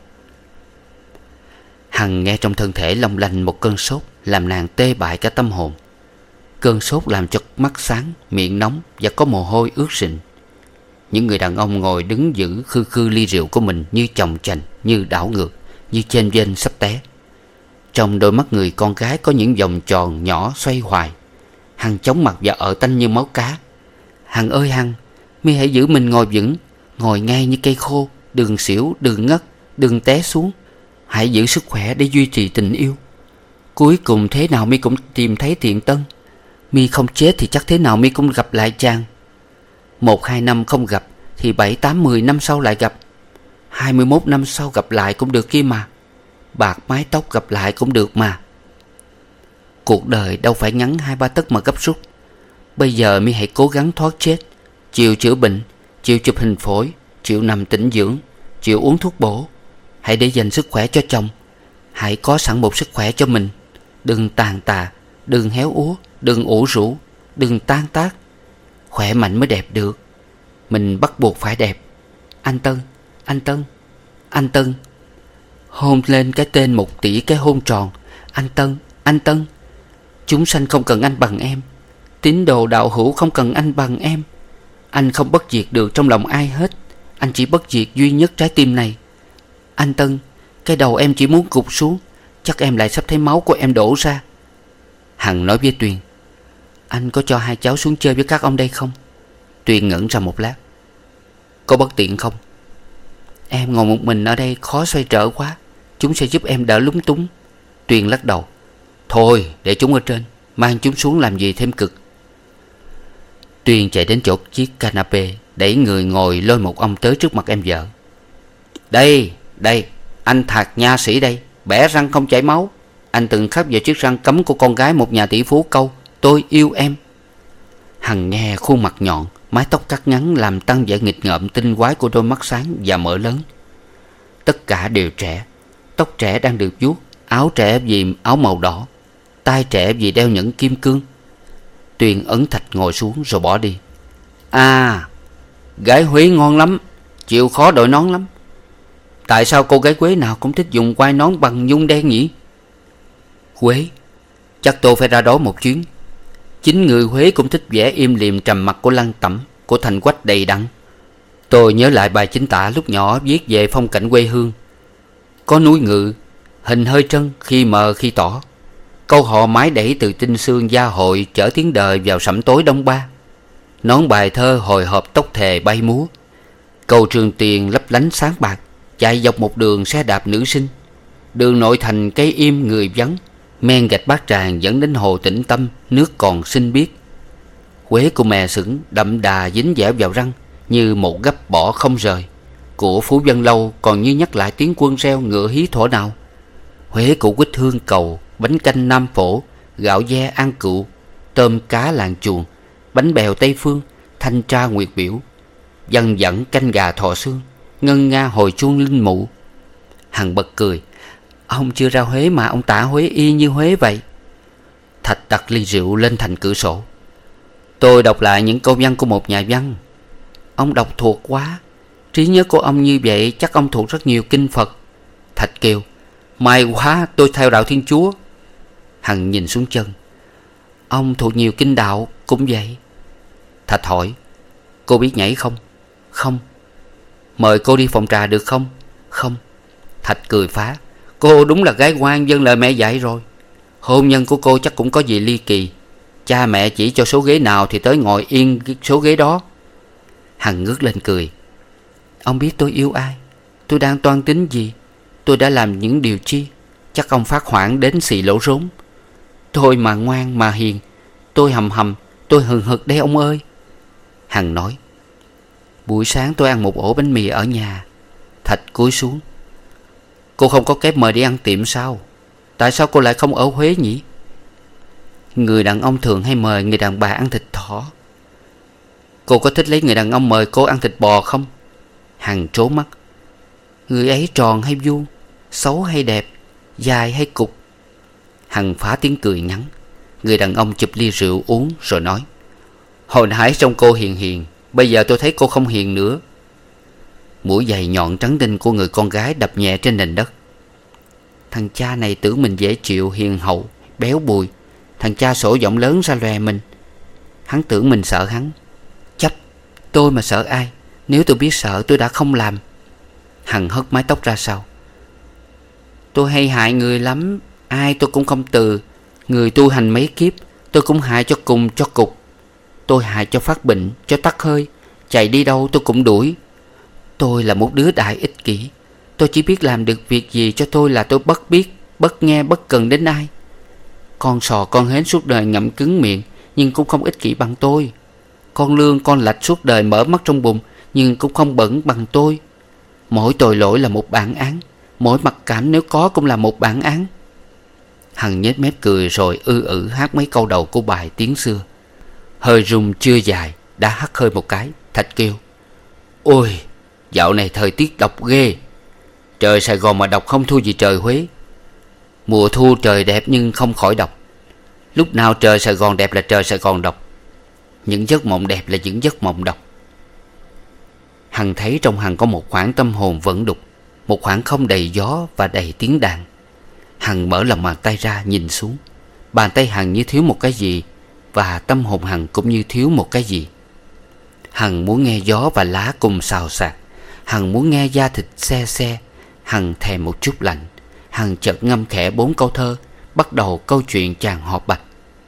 Hằng nghe trong thân thể long lanh một cơn sốt, làm nàng tê bại cả tâm hồn. Cơn sốt làm cho mắt sáng, miệng nóng và có mồ hôi ướt sình. Những người đàn ông ngồi đứng giữ khư khư ly rượu của mình như chồng chành, như đảo ngược, như chênh vênh sắp té. Trong đôi mắt người con gái có những vòng tròn nhỏ xoay hoài. Hằng chóng mặt và ợ tanh như máu cá. Hằng ơi Hằng, mi hãy giữ mình ngồi vững, ngồi ngay như cây khô, đừng xỉu, đừng ngất, đừng té xuống. Hãy giữ sức khỏe để duy trì tình yêu. Cuối cùng thế nào mi cũng tìm thấy Thiện Tân. Mi không chết thì chắc thế nào mi cũng gặp lại chàng. Một hai năm không gặp thì bảy tám mười năm sau lại gặp. Hai mươi mốt năm sau gặp lại cũng được kia mà. Bạc mái tóc gặp lại cũng được mà. Cuộc đời đâu phải ngắn hai ba tấc mà gấp rút. Bây giờ mi hãy cố gắng thoát chết, chịu chữa bệnh, chịu chụp hình phổi, chịu nằm tĩnh dưỡng, chịu uống thuốc bổ. Hãy để dành sức khỏe cho chồng. Hãy có sẵn một sức khỏe cho mình. Đừng tàn tà, đừng héo úa, đừng ủ rũ, đừng tan tác. Khỏe mạnh mới đẹp được. Mình bắt buộc phải đẹp. Anh Tân, anh Tân, anh Tân. Hôn lên cái tên một tỷ cái hôn tròn. Anh Tân, anh Tân. Chúng sanh không cần anh bằng em. Tín đồ đạo hữu không cần anh bằng em. Anh không bất diệt được trong lòng ai hết. Anh chỉ bất diệt duy nhất trái tim này. Anh Tân, cái đầu em chỉ muốn gục xuống. Chắc em lại sắp thấy máu của em đổ ra. Hằng nói với Tuyền, anh có cho hai cháu xuống chơi với các ông đây không? Tuyền ngẩn ra một lát. Có bất tiện không? Em ngồi một mình ở đây khó xoay trở quá. Chúng sẽ giúp em đỡ lúng túng. Tuyền lắc đầu. Thôi để chúng ở trên, mang chúng xuống làm gì thêm cực. Tuyền chạy đến chỗ chiếc canapé, đẩy người ngồi lôi một ông tới trước mặt em vợ. Đây, đây, anh Thạc nha sĩ đây, bẻ răng không chảy máu. Anh từng khắc vào chiếc răng cấm của con gái một nhà tỷ phú câu tôi yêu em. Hằng nghe khuôn mặt nhọn, mái tóc cắt ngắn làm tăng vẻ nghịch ngợm tinh quái của đôi mắt sáng và mở lớn. Tất cả đều trẻ. Tóc trẻ đang được vuốt, áo trẻ vì áo màu đỏ, tai trẻ vì đeo nhẫn kim cương. Tuyền ấn thạch ngồi xuống rồi bỏ đi. À, gái Huế ngon lắm, chịu khó đội nón lắm. Tại sao cô gái Quế nào cũng thích dùng quai nón bằng nhung đen nhỉ? Huế, chắc tôi phải ra đó một chuyến. Chính người Huế cũng thích vẻ im lìm trầm mặc của Lăng Tẩm, của Thành Quách đầy đặn. Tôi nhớ lại bài chính tả lúc nhỏ viết về phong cảnh quê hương. Có núi Ngự, hình hơi trân khi mờ khi tỏ. Câu hò mái đẩy từ tinh xương gia hội chở tiếng đời vào sẩm tối đông ba. Nón bài thơ hồi hộp tóc thề bay múa. Cầu Trường Tiền lấp lánh sáng bạc, chạy dọc một đường xe đạp nữ sinh. Đường nội thành cây im người vắng, men gạch Bát Tràng dẫn đến hồ Tĩnh Tâm, nước còn xinh biếc. Huế của mè sững đậm đà dính dẻo vào răng như một gấp bỏ không rời. Của Phú Vân Lâu còn như nhắc lại tiếng quân reo ngựa hí thuở nào. Huế của quýt hương cầu, bánh canh Nam Phổ, gạo ve An Cựu, tôm cá làng chuồng, bánh bèo Tây Phương, thanh tra Nguyệt Biểu, dần dẫn canh gà Thọ Xương, ngân nga hồi chuông linh mụ. Hằng bật cười. Ông chưa ra Huế mà ông tả Huế y như Huế vậy. Thạch đặt ly rượu lên thành cửa sổ. Tôi đọc lại những câu văn của một nhà văn. Ông đọc thuộc quá. Trí nhớ của ông như vậy chắc ông thuộc rất nhiều kinh Phật. Thạch kêu, may quá tôi theo đạo Thiên Chúa. Hằng nhìn xuống chân. Ông thuộc nhiều kinh đạo cũng vậy. Thạch hỏi, cô biết nhảy không? Không. Mời cô đi phòng trà được không? Không. Thạch cười phá. Cô đúng là gái ngoan vâng lời mẹ dạy rồi. Hôn nhân của cô chắc cũng có gì ly kỳ. Cha mẹ chỉ cho số ghế nào thì tới ngồi yên số ghế đó. Hằng ngước lên cười. Ông biết tôi yêu ai, tôi đang toan tính gì, tôi đã làm những điều chi? Chắc ông phát hoảng đến xì lỗ rốn. Tôi mà ngoan mà hiền, tôi hầm hầm, tôi hừng hực đây ông ơi. Hằng nói, buổi sáng tôi ăn một ổ bánh mì ở nhà. Thạch cúi xuống. Cô không có kép mời đi ăn tiệm sao? Tại sao cô lại không ở Huế nhỉ? Người đàn ông thường hay mời người đàn bà ăn thịt thỏ. Cô có thích lấy người đàn ông mời cô ăn thịt bò không? Hằng trố mắt. Người ấy tròn hay vuông, xấu hay đẹp, dài hay cục? Hằng phá tiếng cười ngắn. Người đàn ông chụp ly rượu uống rồi nói: Hồi nãy trông cô hiền hiền, bây giờ tôi thấy cô không hiền nữa. Mũi giày nhọn trắng đinh của người con gái đập nhẹ trên nền đất. Thằng cha này tưởng mình dễ chịu, hiền hậu, béo bùi. Thằng cha sổ giọng lớn ra lòe mình. Hắn tưởng mình sợ hắn. Chấp, tôi mà sợ ai? Nếu tôi biết sợ tôi đã không làm. Hằng hất mái tóc ra sau. Tôi hay hại người lắm, ai tôi cũng không từ. Người tu hành mấy kiếp, tôi cũng hại cho cùng cho cục. Tôi hại cho phát bệnh, cho tắt hơi. Chạy đi đâu tôi cũng đuổi. Tôi là một đứa đại ích kỷ. Tôi chỉ biết làm được việc gì cho tôi là tôi bất biết, bất nghe, bất cần đến ai. Con sò con hến suốt đời ngậm cứng miệng, nhưng cũng không ích kỷ bằng tôi. Con lương con lạch suốt đời mở mắt trong bùn, nhưng cũng không bẩn bằng tôi. Mỗi tội lỗi là một bản án, mỗi mặc cảm nếu có cũng là một bản án. Hằng nhếch mép cười rồi ư ử hát mấy câu đầu của bài tiếng xưa. Hơi rung chưa dài đã hắt hơi một cái. Thạch kêu: Ôi, dạo này thời tiết độc ghê. Trời Sài Gòn mà độc không thua gì trời Huế. Mùa thu trời đẹp nhưng không khỏi độc. Lúc nào trời Sài Gòn đẹp là trời Sài Gòn độc. Những giấc mộng đẹp là những giấc mộng độc. Hằng thấy trong Hằng có một khoảng tâm hồn vẫn đục, một khoảng không đầy gió và đầy tiếng đàn. Hằng mở lòng bàn tay ra nhìn xuống. Bàn tay Hằng như thiếu một cái gì, và tâm hồn Hằng cũng như thiếu một cái gì. Hằng muốn nghe gió và lá cùng xào xạc. Hằng muốn nghe da thịt se se. Hằng thèm một chút lạnh. Hằng chợt ngâm khẽ bốn câu thơ, bắt đầu câu chuyện chàng họ Bạch.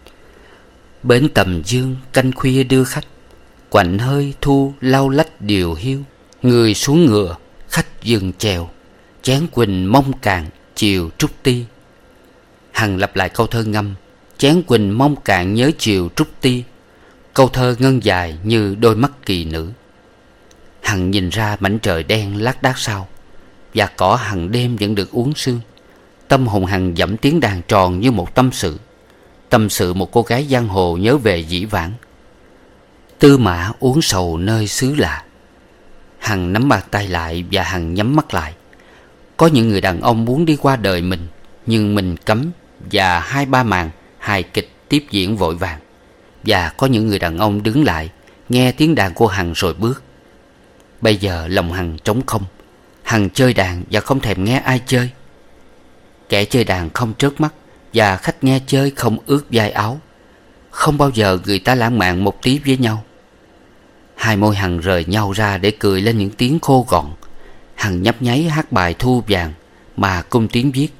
Bến Tầm Dương canh khuya đưa khách, quạnh hơi thu lau lách điều hiu. Người xuống ngựa, khách dừng chèo, chén quỳnh mong cạn chiều trúc ti. Hằng lặp lại câu thơ ngâm: chén quỳnh mong cạn nhớ chiều trúc ti. Câu thơ ngân dài như đôi mắt kỳ nữ. Hằng nhìn ra mảnh trời đen lác đác sau, và cỏ hằng đêm vẫn được uốn sương. Tâm hồn Hằng dẫm tiếng đàn tròn như một tâm sự. Tâm sự một cô gái giang hồ nhớ về dĩ vãng. Tư mã uống sầu nơi xứ lạ. Hằng nắm bàn tay lại và Hằng nhắm mắt lại. Có những người đàn ông muốn đi qua đời mình, nhưng mình cấm, và hai ba màn hài kịch tiếp diễn vội vàng. Và có những người đàn ông đứng lại, nghe tiếng đàn của Hằng rồi bước. Bây giờ lòng Hằng trống không. Hằng chơi đàn và không thèm nghe ai chơi. Kẻ chơi đàn không trớt mắt, và khách nghe chơi không ướt vai áo. Không bao giờ người ta lãng mạn một tí với nhau. Hai môi Hằng rời nhau ra để cười lên những tiếng khô gọn. Hằng nhấp nháy hát bài thu vàng mà cung tiếng viết: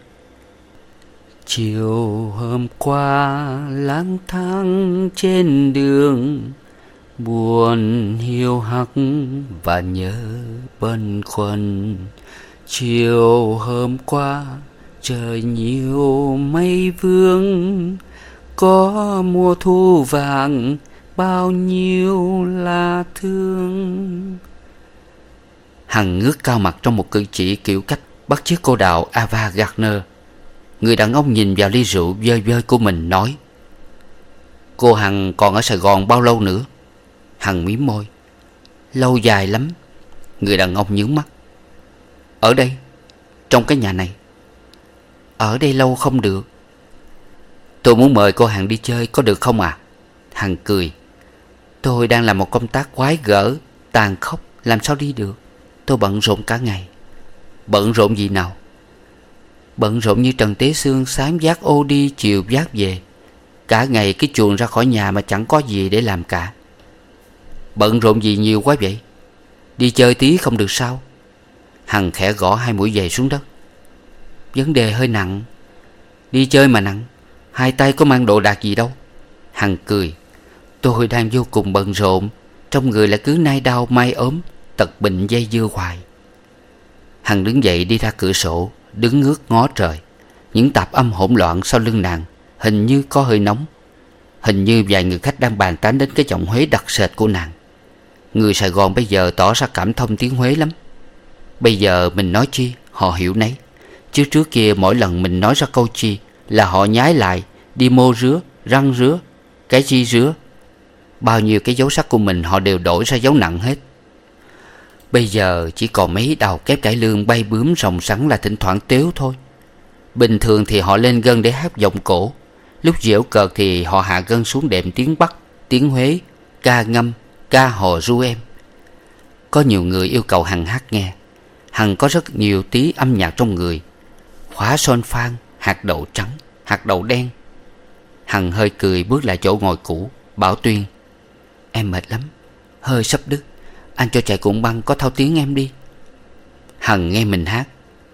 chiều hôm qua lang thang trên đường, buồn hiu hắt và nhớ bâng khuâng. Chiều hôm qua trời nhiều mây vương, có mùa thu vàng bao nhiêu là thương. Hằng ngước cao mặt trong một cử chỉ kiểu cách bắt chước cô đào Ava Gardner. Người đàn ông nhìn vào ly rượu vơi vơi của mình nói: cô Hằng còn ở Sài Gòn bao lâu nữa? Hằng mím môi: lâu dài lắm. Người đàn ông nhướng mắt: ở đây, trong cái nhà này. Ở đây lâu không được. Tôi muốn mời cô Hằng đi chơi, có được không à? Hằng cười: tôi đang làm một công tác quái gở, tàn khốc, làm sao đi được. Tôi bận rộn cả ngày. Bận rộn gì nào? Bận rộn như Trần Tế Xương sáng vác ô đi, chiều vác về. Cả ngày cái chuồng ra khỏi nhà mà chẳng có gì để làm cả. Bận rộn gì nhiều quá vậy? Đi chơi tí không được sao? Hằng khẽ gõ hai mũi giày xuống đất. Vấn đề hơi nặng. Đi chơi mà nặng, hai tay có mang đồ đạc gì đâu. Hằng cười: tôi đang vô cùng bận rộn, trong người lại cứ nai đau mai ốm, tật bệnh dây dưa hoài. Hằng đứng dậy đi ra cửa sổ, đứng ngước ngó trời. Những tạp âm hỗn loạn sau lưng nàng hình như có hơi nóng. Hình như vài người khách đang bàn tán đến cái giọng Huế đặc sệt của nàng. Người Sài Gòn bây giờ tỏ ra cảm thông tiếng Huế lắm. Bây giờ mình nói chi họ hiểu nấy. Chứ trước kia mỗi lần mình nói ra câu chi là họ nhái lại đi mô rứa, răng rứa, cái chi rứa. Bao nhiêu cái dấu sắc của mình họ đều đổi ra dấu nặng hết. Bây giờ chỉ còn mấy đầu kép cải lương bay bướm rồng sắn là thỉnh thoảng tếu thôi. Bình thường thì họ lên gân để hát giọng cổ. Lúc giễu cợt thì họ hạ gân xuống đệm tiếng Bắc, tiếng Huế, ca ngâm, ca hò ru em. Có nhiều người yêu cầu Hằng hát nghe. Hằng có rất nhiều tí âm nhạc trong người: khóa son phan, hạt đậu trắng, hạt đậu đen. Hằng hơi cười bước lại chỗ ngồi cũ, bảo Tuyên: em mệt lắm, hơi sắp đứt, anh cho chạy cuộn băng có thao tiếng em đi. Hằng nghe mình hát: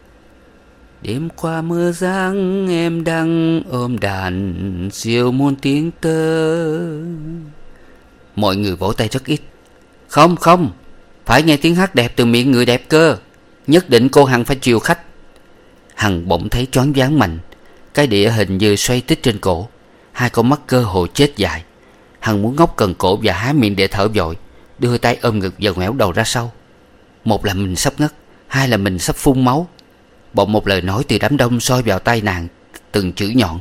đêm qua mưa giăng em đang ôm đàn diều muôn tiếng tơ. Mọi người vỗ tay rất ít. Không không, phải nghe tiếng hát đẹp từ miệng người đẹp cơ. Nhất định cô Hằng phải chiều khách. Hằng bỗng thấy choáng váng mạnh. Cái đĩa hình như xoay tít trên cổ. Hai con mắt cơ hồ chết dại. Hằng muốn ngóc cần cổ và há miệng để thở vội, đưa tay ôm ngực và ngoẻo đầu ra sau. Một là mình sắp ngất, hai là mình sắp phun máu. Bỗng một lời nói từ đám đông soi vào tai nàng, từng chữ nhọn: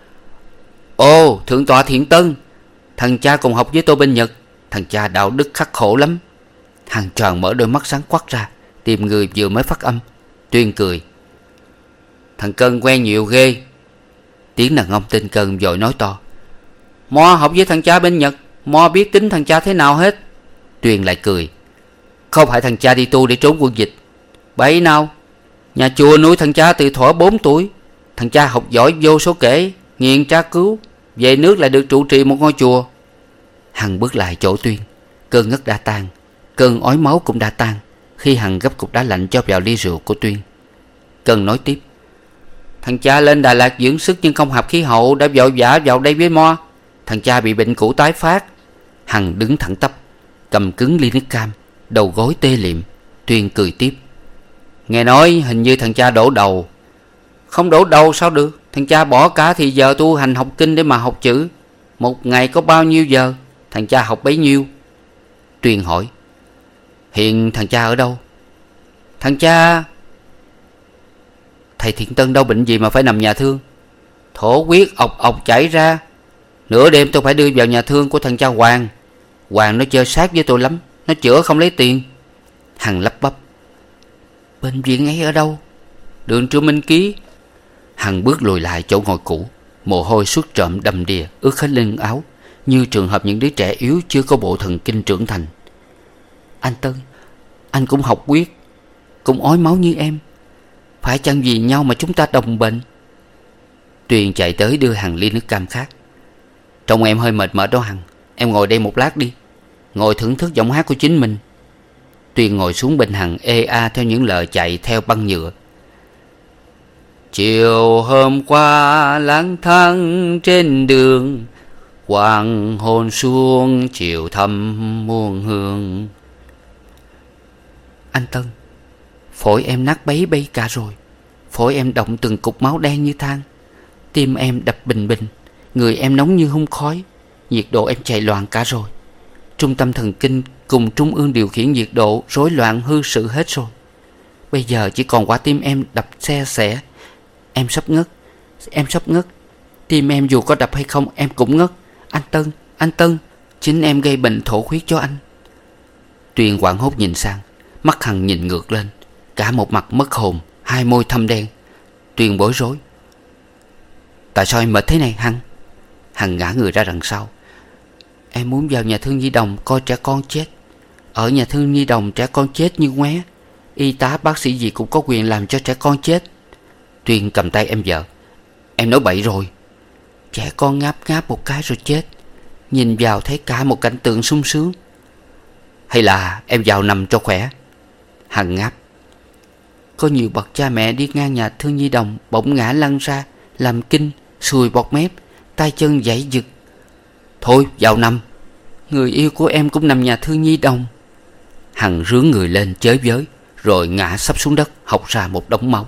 ồ, thượng tọa Thiện Tân, thằng cha cùng học với tôi bên Nhật. Thằng cha đạo đức khắc khổ lắm. Hằng tròn mở đôi mắt sáng quắc ra, tìm người vừa mới phát âm. Tuyên cười: thằng Cân quen nhiều ghê. Tiếng đàn ông tên Cân vội nói to: Mo học với thằng cha bên Nhật, Mo biết tính thằng cha thế nào hết. Tuyên lại cười: không phải thằng cha đi tu để trốn quân dịch. Bậy nào, nhà chùa nuôi thằng cha từ thuở bốn tuổi. Thằng cha học giỏi vô số kể, nghiền tra cứu, về nước lại được trụ trì một ngôi chùa. Hằng bước lại chỗ Tuyên. Cơn ngất đã tan, cơn ói máu cũng đã tan khi Hằng gấp cục đá lạnh cho vào ly rượu của Tuyên. Cân nói tiếp: thằng cha lên Đà Lạt dưỡng sức nhưng không hợp khí hậu, đã vội vã vào đây với Mo. Thằng cha bị bệnh cũ tái phát. Hằng đứng thẳng tắp, cầm cứng ly nước cam, đầu gối tê liệm. Tuyên cười tiếp: nghe nói hình như thằng cha đổ đầu. Không đổ đầu sao được, thằng cha bỏ cả thì giờ tu hành học kinh để mà học chữ. Một ngày có bao nhiêu giờ, thằng cha học bấy nhiêu. Tuyên hỏi: hiện thằng cha ở đâu? Thằng cha... Thầy Thiện Tân đau bệnh gì mà phải nằm nhà thương? Thổ huyết ọc ọc chảy ra. Nửa đêm tôi phải đưa vào nhà thương của thằng cha Hoàng. Hoàng nó chơi sát với tôi lắm, nó chữa không lấy tiền. Hằng lắp bắp: bệnh viện ấy ở đâu? Đường Trương Minh Ký. Hằng bước lùi lại chỗ ngồi cũ. Mồ hôi suốt trộm đầm đìa ướt hết lưng áo, như trường hợp những đứa trẻ yếu chưa có bộ thần kinh trưởng thành. Anh Tân, anh cũng học huyết, cũng ói máu như em. Phải chăng vì nhau mà chúng ta đồng bệnh? Tuyền chạy tới đưa Hằng ly nước cam khác. Trông em hơi mệt mệt đó Hằng, em ngồi đây một lát đi, ngồi thưởng thức giọng hát của chính mình. Tuyền ngồi xuống bên Hằng ê a theo những lời chạy theo băng nhựa. Chiều hôm qua lang thang trên đường, hoàng hôn xuống chiều thăm muôn hương. Anh Tân, phổi em nát bấy bấy cả rồi. Phổi em động từng cục máu đen như than. Tim em đập bình bình, người em nóng như hun khói. Nhiệt độ em chạy loạn cả rồi. Trung tâm thần kinh cùng trung ương điều khiển nhiệt độ rối loạn hư sự hết rồi. Bây giờ chỉ còn quả tim em đập xe xẻ. Em sắp ngất, em sắp ngất. Tim em dù có đập hay không em cũng ngất. Anh Tân, anh Tân, chính em gây bệnh thổ huyết cho anh. Tuyền hoảng hốt nhìn sang, mắt Hằng nhìn ngược lên, cả một mặt mất hồn, hai môi thâm đen. Tuyền bối rối: tại sao em mệt thế này Hằng? Hằng ngã người ra đằng sau: em muốn vào nhà thương nhi đồng coi trẻ con chết. Ở nhà thương nhi đồng trẻ con chết như ngoé. Y tá bác sĩ gì cũng có quyền làm cho trẻ con chết. Tuyền cầm tay em vợ: em nói bậy rồi. Trẻ con ngáp ngáp một cái rồi chết. Nhìn vào thấy cả một cảnh tượng sung sướng. Hay là em vào nằm cho khỏe? Hằng ngáp: có nhiều bậc cha mẹ đi ngang nhà thương nhi đồng bỗng ngã lăn ra, làm kinh, sùi bọt mép, tay chân giãy giật. Thôi vào nằm. Người yêu của em cũng nằm nhà thương nhi đồng. Hằng rướn người lên chới với, rồi ngã sắp xuống đất, hộc ra một đống máu.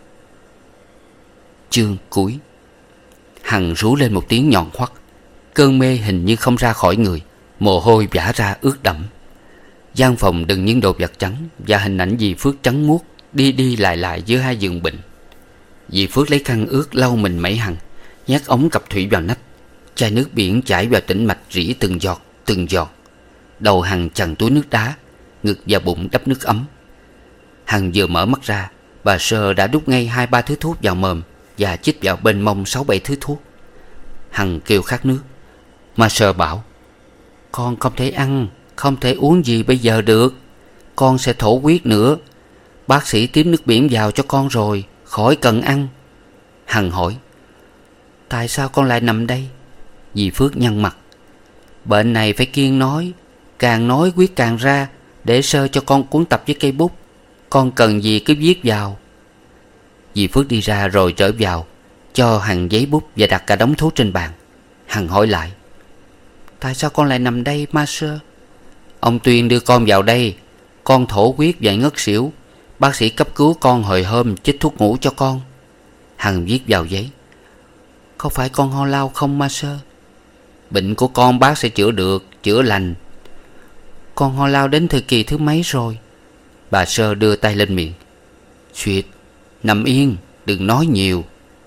Chương cuối. Hằng rú lên một tiếng nhọn hoắt. Cơn mê hình như không ra khỏi người, mồ hôi vã ra ướt đẫm. Gian phòng đựng những đồ vật trắng và hình ảnh dì Phước trắng muốt đi đi lại lại giữa hai giường bệnh. Dì Phước lấy khăn ướt lau mình mẩy Hằng, nhét ống cặp thủy vào nách. Chai nước biển chảy vào tĩnh mạch rỉ từng giọt từng giọt. Đầu Hằng chằn túi nước đá, ngực và bụng đắp nước ấm. Hằng vừa mở mắt ra, bà Sơ đã đút ngay hai ba thứ thuốc vào mồm và chích vào bên mông sáu bảy thứ thuốc. Hằng kêu khát nước. Ma Sơ bảo: Con không thể ăn, không thể uống gì bây giờ được. Con sẽ thổ huyết nữa. Bác sĩ tím nước biển vào cho con rồi, khỏi cần ăn. Hằng hỏi: Tại sao con lại nằm đây? Dì Phước nhăn mặt: Bệnh này phải kiêng nói, càng nói huyết càng ra. Để Sơ cho con cuốn tập với cây bút. Con cần gì cứ viết vào. Dì Phước đi ra rồi trở vào, cho Hằng giấy bút và đặt cả đống thuốc trên bàn. Hằng hỏi lại: Tại sao con lại nằm đây, Ma Sơ? Ông Tuyên đưa con vào đây. Con thổ huyết và ngất xỉu. Bác sĩ cấp cứu con hồi hôm chích thuốc ngủ cho con. Hằng viết vào giấy: Có phải con ho lao không, Ma Sơ? Bệnh của con bác sẽ chữa được, chữa lành. Con ho lao đến thời kỳ thứ mấy rồi? Bà Sơ đưa tay lên miệng: Xuyệt, nằm yên, đừng nói nhiều.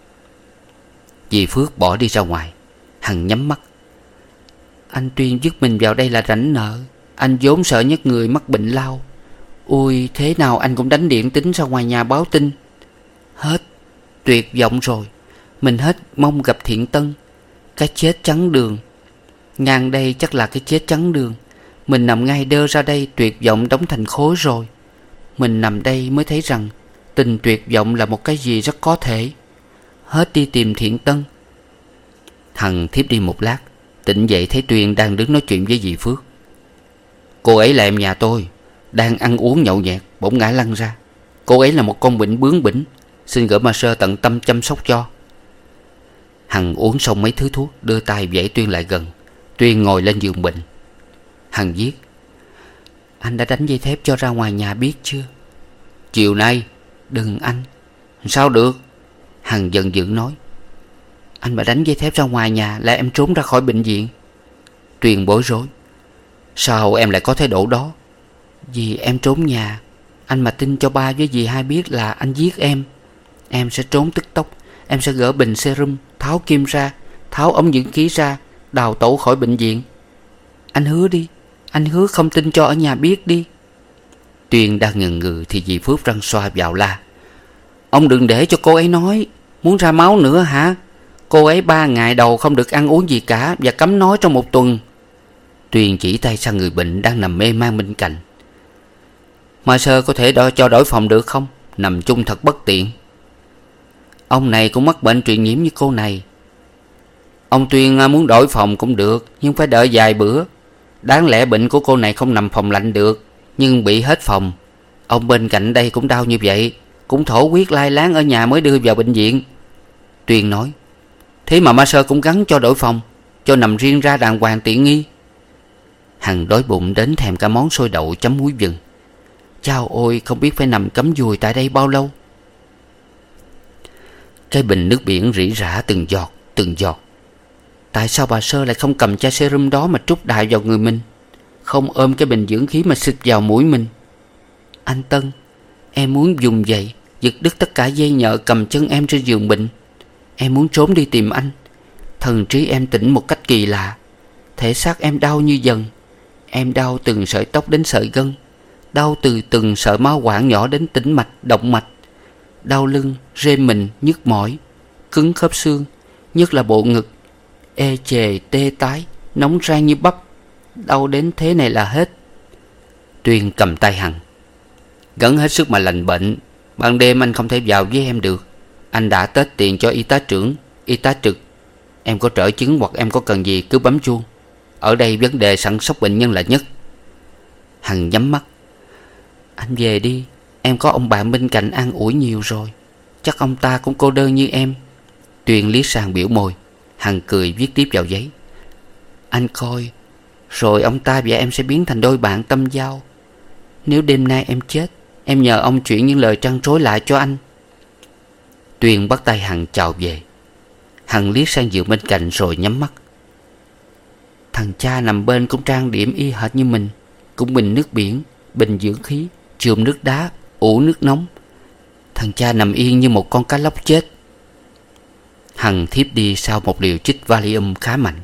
Dì Phước bỏ đi ra ngoài. Hằng nhắm mắt. Anh Tuyên dứt mình vào đây là rảnh nợ. Anh vốn sợ nhất người mắc bệnh lao. Ôi, thế nào anh cũng đánh điện tính ra ngoài nhà báo tin. Hết, tuyệt vọng rồi. Mình hết mong gặp Thiện Tân. Cái chết trắng đường. Ngang đây chắc là cái chết trắng đường. Mình nằm ngay đơ ra đây, tuyệt vọng đóng thành khối rồi. Mình nằm đây mới thấy rằng tình tuyệt vọng là một cái gì rất có thể. Hết đi tìm Thiện Tân. Hằng thiếp đi một lát, tỉnh dậy thấy Tuyên đang đứng nói chuyện với dì Phước. Cô ấy là em nhà tôi, đang ăn uống nhậu nhẹt bỗng ngã lăn ra. Cô ấy là một con bệnh bướng bỉnh, xin gửi Ma Sơ tận tâm chăm sóc cho. Hằng uống xong mấy thứ thuốc, đưa tay vẫy Tuyên lại gần. Tuyên ngồi lên giường bệnh. Hằng viết: Anh đã đánh dây thép cho ra ngoài nhà biết chưa? Chiều nay. Đừng anh. Sao được? Hằng giận dữ nói: Anh mà đánh dây thép ra ngoài nhà là em trốn ra khỏi bệnh viện. Tuyên bối rối: Sao em lại có thái độ đó? Vì em trốn nhà. Anh mà tin cho ba với dì hai biết là anh giết em, em sẽ trốn tức tốc. Em sẽ gỡ bình serum, tháo kim ra, tháo ống dưỡng khí ra, đào tẩu khỏi bệnh viện. Anh hứa đi. Anh hứa không tin cho ở nhà biết đi. Tuyên đang ngần ngừ thì dì Phước răng xoa vào la: Ông đừng để cho cô ấy nói. Muốn ra máu nữa hả? Cô ấy ba ngày đầu không được ăn uống gì cả và cấm nói trong một tuần. Tuyên chỉ tay sang người bệnh đang nằm mê man bên cạnh: Ma Sơ có thể đo cho đổi phòng được không? Nằm chung thật bất tiện. Ông này cũng mắc bệnh truyền nhiễm như cô này. Ông Tuyên muốn đổi phòng cũng được, nhưng phải đợi vài bữa. Đáng lẽ bệnh của cô này không nằm phòng lạnh được, nhưng bị hết phòng. Ông bên cạnh đây cũng đau như vậy, cũng thổ huyết lai láng ở nhà mới đưa vào bệnh viện. Tuyên nói: Thế mà Ma Sơ cũng gắng cho đổi phòng, cho nằm riêng ra đàng hoàng tiện nghi. Hằng đói bụng đến thèm cả món xôi đậu chấm muối vừng. Chao ôi, không biết phải nằm cắm dùi tại đây bao lâu. Cái bình nước biển rỉ rả từng giọt từng giọt. Tại sao bà Sơ lại không cầm chai serum đó mà trút đại vào người mình, không ôm cái bình dưỡng khí mà xịt vào mũi mình? Anh Tân, em muốn dùng vậy giật đứt tất cả dây nhợ cầm chân em trên giường bệnh. Em muốn trốn đi tìm anh. Thần trí em tỉnh một cách kỳ lạ. Thể xác em đau như dần. Em đau từng sợi tóc đến sợi gân, đau từ từng sợi máu quản nhỏ đến tĩnh mạch, động mạch. Đau lưng, rê mình, nhức mỏi, cứng khớp xương, nhất là bộ ngực, ê chề, tê tái, nóng rang như bắp. Đau đến thế này là hết. Tuyên cầm tay Hằng: Gắng hết sức mà lành bệnh. Ban đêm anh không thể vào với em được. Anh đã tết tiền cho y tá trưởng, y tá trực. Em có trở chứng hoặc em có cần gì cứ bấm chuông. Ở đây vấn đề săn sóc bệnh nhân là nhất. Hằng nhắm mắt: Anh về đi. Em có ông bạn bên cạnh an ủi nhiều rồi. Chắc ông ta cũng cô đơn như em. Tuyên liếc sang biểu môi. Hằng cười viết tiếp vào giấy: Anh coi, rồi ông ta và em sẽ biến thành đôi bạn tâm giao. Nếu đêm nay em chết, em nhờ ông chuyển những lời trăn trối lại cho anh. Tuyên bắt tay Hằng chào về. Hằng liếc sang giường bên cạnh rồi nhắm mắt. Thằng cha nằm bên cũng trang điểm y hệt như mình, cũng bình nước biển, bình dưỡng khí, chườm nước đá, ủ nước nóng. Thằng cha nằm yên như một con cá lóc chết. Hằng thiếp đi sau một liều chích Valium khá mạnh.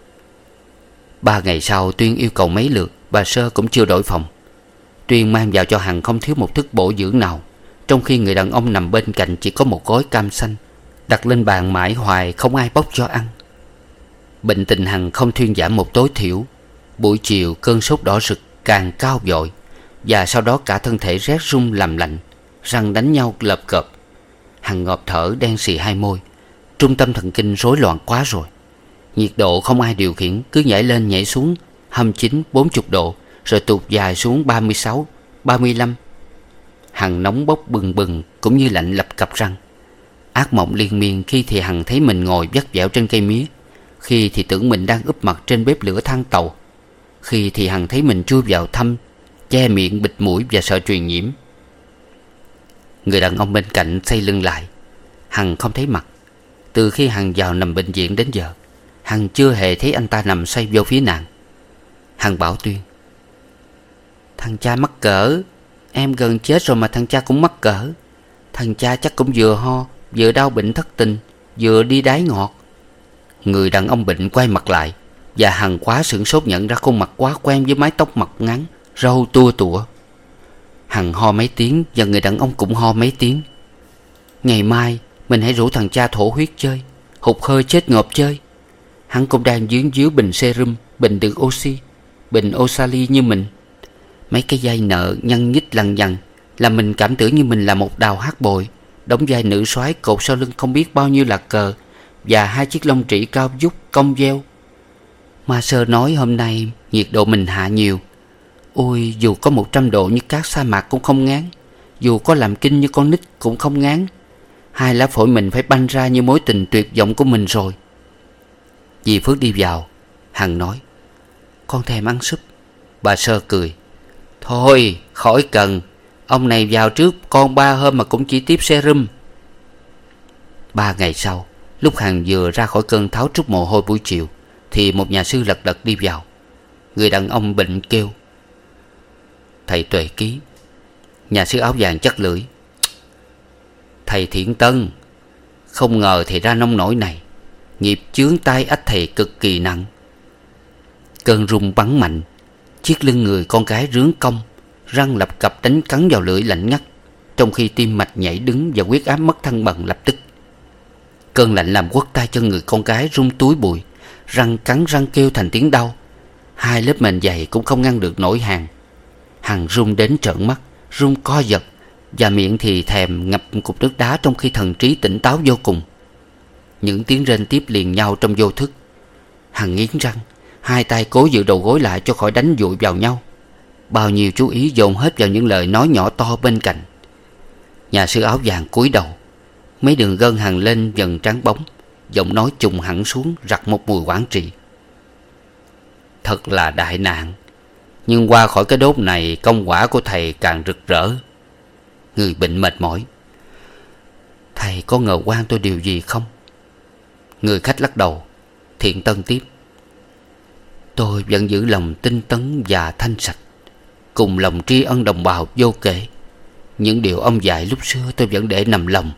Ba ngày sau Tuyên yêu cầu mấy lượt, bà Sơ cũng chưa đổi phòng. Tuyên mang vào cho Hằng không thiếu một thức bổ dưỡng nào, trong khi người đàn ông nằm bên cạnh chỉ có một gói cam xanh đặt lên bàn mãi hoài không ai bóc cho ăn. Bệnh tình Hằng không thuyên giảm một tối thiểu. Buổi chiều cơn sốt đỏ rực càng cao vội, và sau đó cả thân thể rét run làm lạnh, răng đánh nhau lợp cợp. Hằng ngộp thở đen xì hai môi. Trung tâm thần kinh rối loạn quá rồi. Nhiệt độ không ai điều khiển, cứ nhảy lên nhảy xuống, hai mươi chín, bốn mươi độ, rồi tụt dài xuống ba mươi sáu, ba mươi lăm. Hằng nóng bốc bừng bừng, cũng như lạnh lập cặp răng. Ác mộng liên miên. Khi thì Hằng thấy mình ngồi vắt vẻo trên cây mía, khi thì tưởng mình đang úp mặt trên bếp lửa than tàu, khi thì Hằng thấy mình chui vào thăm, che miệng bịt mũi và sợ truyền nhiễm. Người đàn ông bên cạnh xoay lưng lại. Hằng không thấy mặt. Từ khi Hằng vào nằm bệnh viện đến giờ, Hằng chưa hề thấy anh ta nằm xoay vô phía nàng. Hằng bảo Tuyên: "Thằng cha mắc cỡ. Em gần chết rồi mà thằng cha cũng mắc cỡ. Thằng cha chắc cũng vừa ho, vừa đau bệnh thất tình, vừa đi đái ngọt." Người đàn ông bệnh quay mặt lại, và Hằng quá sửng sốt nhận ra khuôn mặt quá quen với mái tóc mọc ngắn, râu tua tủa. Hằng ho mấy tiếng, và người đàn ông cũng ho mấy tiếng. "Ngày mai mình hãy rủ thằng cha thổ huyết chơi, hụt hơi chết ngộp chơi. Hắn cũng đang dướng díu bình serum, bình đựng oxy, bình oxali như mình. Mấy cái vai nợ nhăn nhít lằn nhằn làm mình cảm tưởng như mình là một đào hát bội, đóng vai nữ soái cột sau lưng không biết bao nhiêu là cờ, và hai chiếc lông trĩ cao vút cong veo. Ma Sơ nói hôm nay nhiệt độ mình hạ nhiều. Ôi, dù có một trăm độ như cát sa mạc cũng không ngán, dù có làm kinh như con nít cũng không ngán. Hai lá phổi mình phải banh ra như mối tình tuyệt vọng của mình rồi." Dì Phước đi vào. Hằng nói: "Con thèm ăn súp." Bà Sơ cười: "Thôi khỏi cần. Ông này vào trước con ba hôm mà cũng chỉ tiếp serum." Ba ngày sau, lúc Hằng vừa ra khỏi cơn tháo trút mồ hôi buổi chiều, thì một nhà sư lật đật đi vào. Người đàn ông bệnh kêu: "Thầy Tuệ Ký." Nhà sư áo vàng chắc lưỡi: "Thầy Thiện Tân, không ngờ thầy ra nông nổi này. Nghiệp chướng tai ách thầy cực kỳ nặng." Cơn rung bắn mạnh. Chiếc lưng người con gái rướn cong, răng lập cập đánh cắn vào lưỡi lạnh ngắt, trong khi tim mạch nhảy đứng và huyết áp mất thăng bằng lập tức. Cơn lạnh làm quất tay chân người con gái rung túi bụi, răng cắn răng kêu thành tiếng đau. Hai lớp mền dày cũng không ngăn được nổi hàng. Hằng run đến trợn mắt, run co giật, và miệng thì thèm ngập cục nước đá, trong khi thần trí tỉnh táo vô cùng. Những tiếng rên tiếp liền nhau trong vô thức. Hằng nghiến răng, hai tay cố giữ đầu gối lại cho khỏi đánh vội vào nhau. Bao nhiêu chú ý dồn hết vào những lời nói nhỏ to bên cạnh. Nhà sư áo vàng cúi đầu. Mấy đường gân Hằng lên dần trắng bóng, giọng nói trùng hẳn xuống, rặt một mùi quản trị: "Thật là đại nạn. Nhưng qua khỏi cái đốt này, công quả của thầy càng rực rỡ." Người bệnh mệt mỏi: "Thầy có ngờ quan tôi điều gì không?" Người khách lắc đầu. Thiện Tân tiếp: "Tôi vẫn giữ lòng tinh tấn và thanh sạch, cùng lòng tri ân đồng bào vô kể. Những điều ông dạy lúc xưa tôi vẫn để nằm lòng.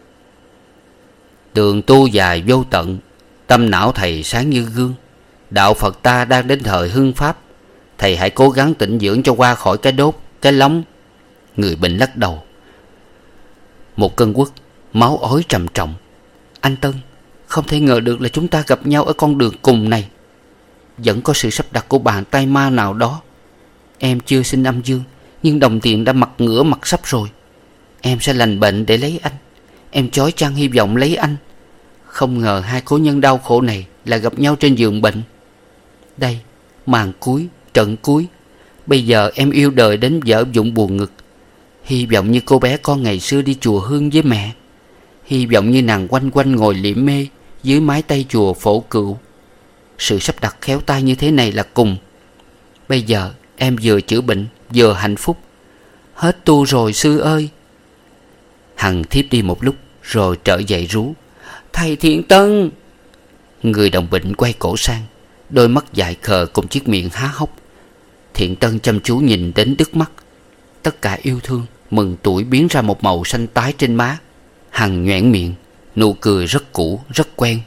Đường tu dài vô tận, tâm não thầy sáng như gương. Đạo Phật ta đang đến thời hưng pháp. Thầy hãy cố gắng tịnh dưỡng cho qua khỏi cái đốt, cái lóng." Người bệnh lắc đầu. Một cơn quất, máu ối trầm trọng: "Anh Tân, không thể ngờ được là chúng ta gặp nhau ở con đường cùng này. Vẫn có sự sắp đặt của bàn tay ma nào đó. Em chưa sinh âm dương, nhưng đồng tiền đã mặt ngửa mặt sắp rồi. Em sẽ lành bệnh để lấy anh. Em chói chăng hy vọng lấy anh. Không ngờ hai cố nhân đau khổ này là gặp nhau trên giường bệnh. Đây, màn cuối, trận cuối. Bây giờ em yêu đời đến vỡ vụn buồn ngực. Hy vọng như cô bé con ngày xưa đi chùa Hương với mẹ. Hy vọng như nàng quanh quanh ngồi liệm mê dưới mái tây chùa Phổ Cựu. Sự sắp đặt khéo tay như thế này là cùng. Bây giờ em vừa chữa bệnh vừa hạnh phúc. Hết tu rồi sư ơi." Hằng thiếp đi một lúc rồi trở dậy rú: "Thầy Thiện Tân!" Người đồng bệnh quay cổ sang, đôi mắt dại khờ cùng chiếc miệng há hốc. Thiện Tân chăm chú nhìn đến đứt mắt. Tất cả yêu thương, mừng tuổi biến ra một màu xanh tái trên má. Hằng nhoẻn miệng: Nụ cười rất cũ, rất quen.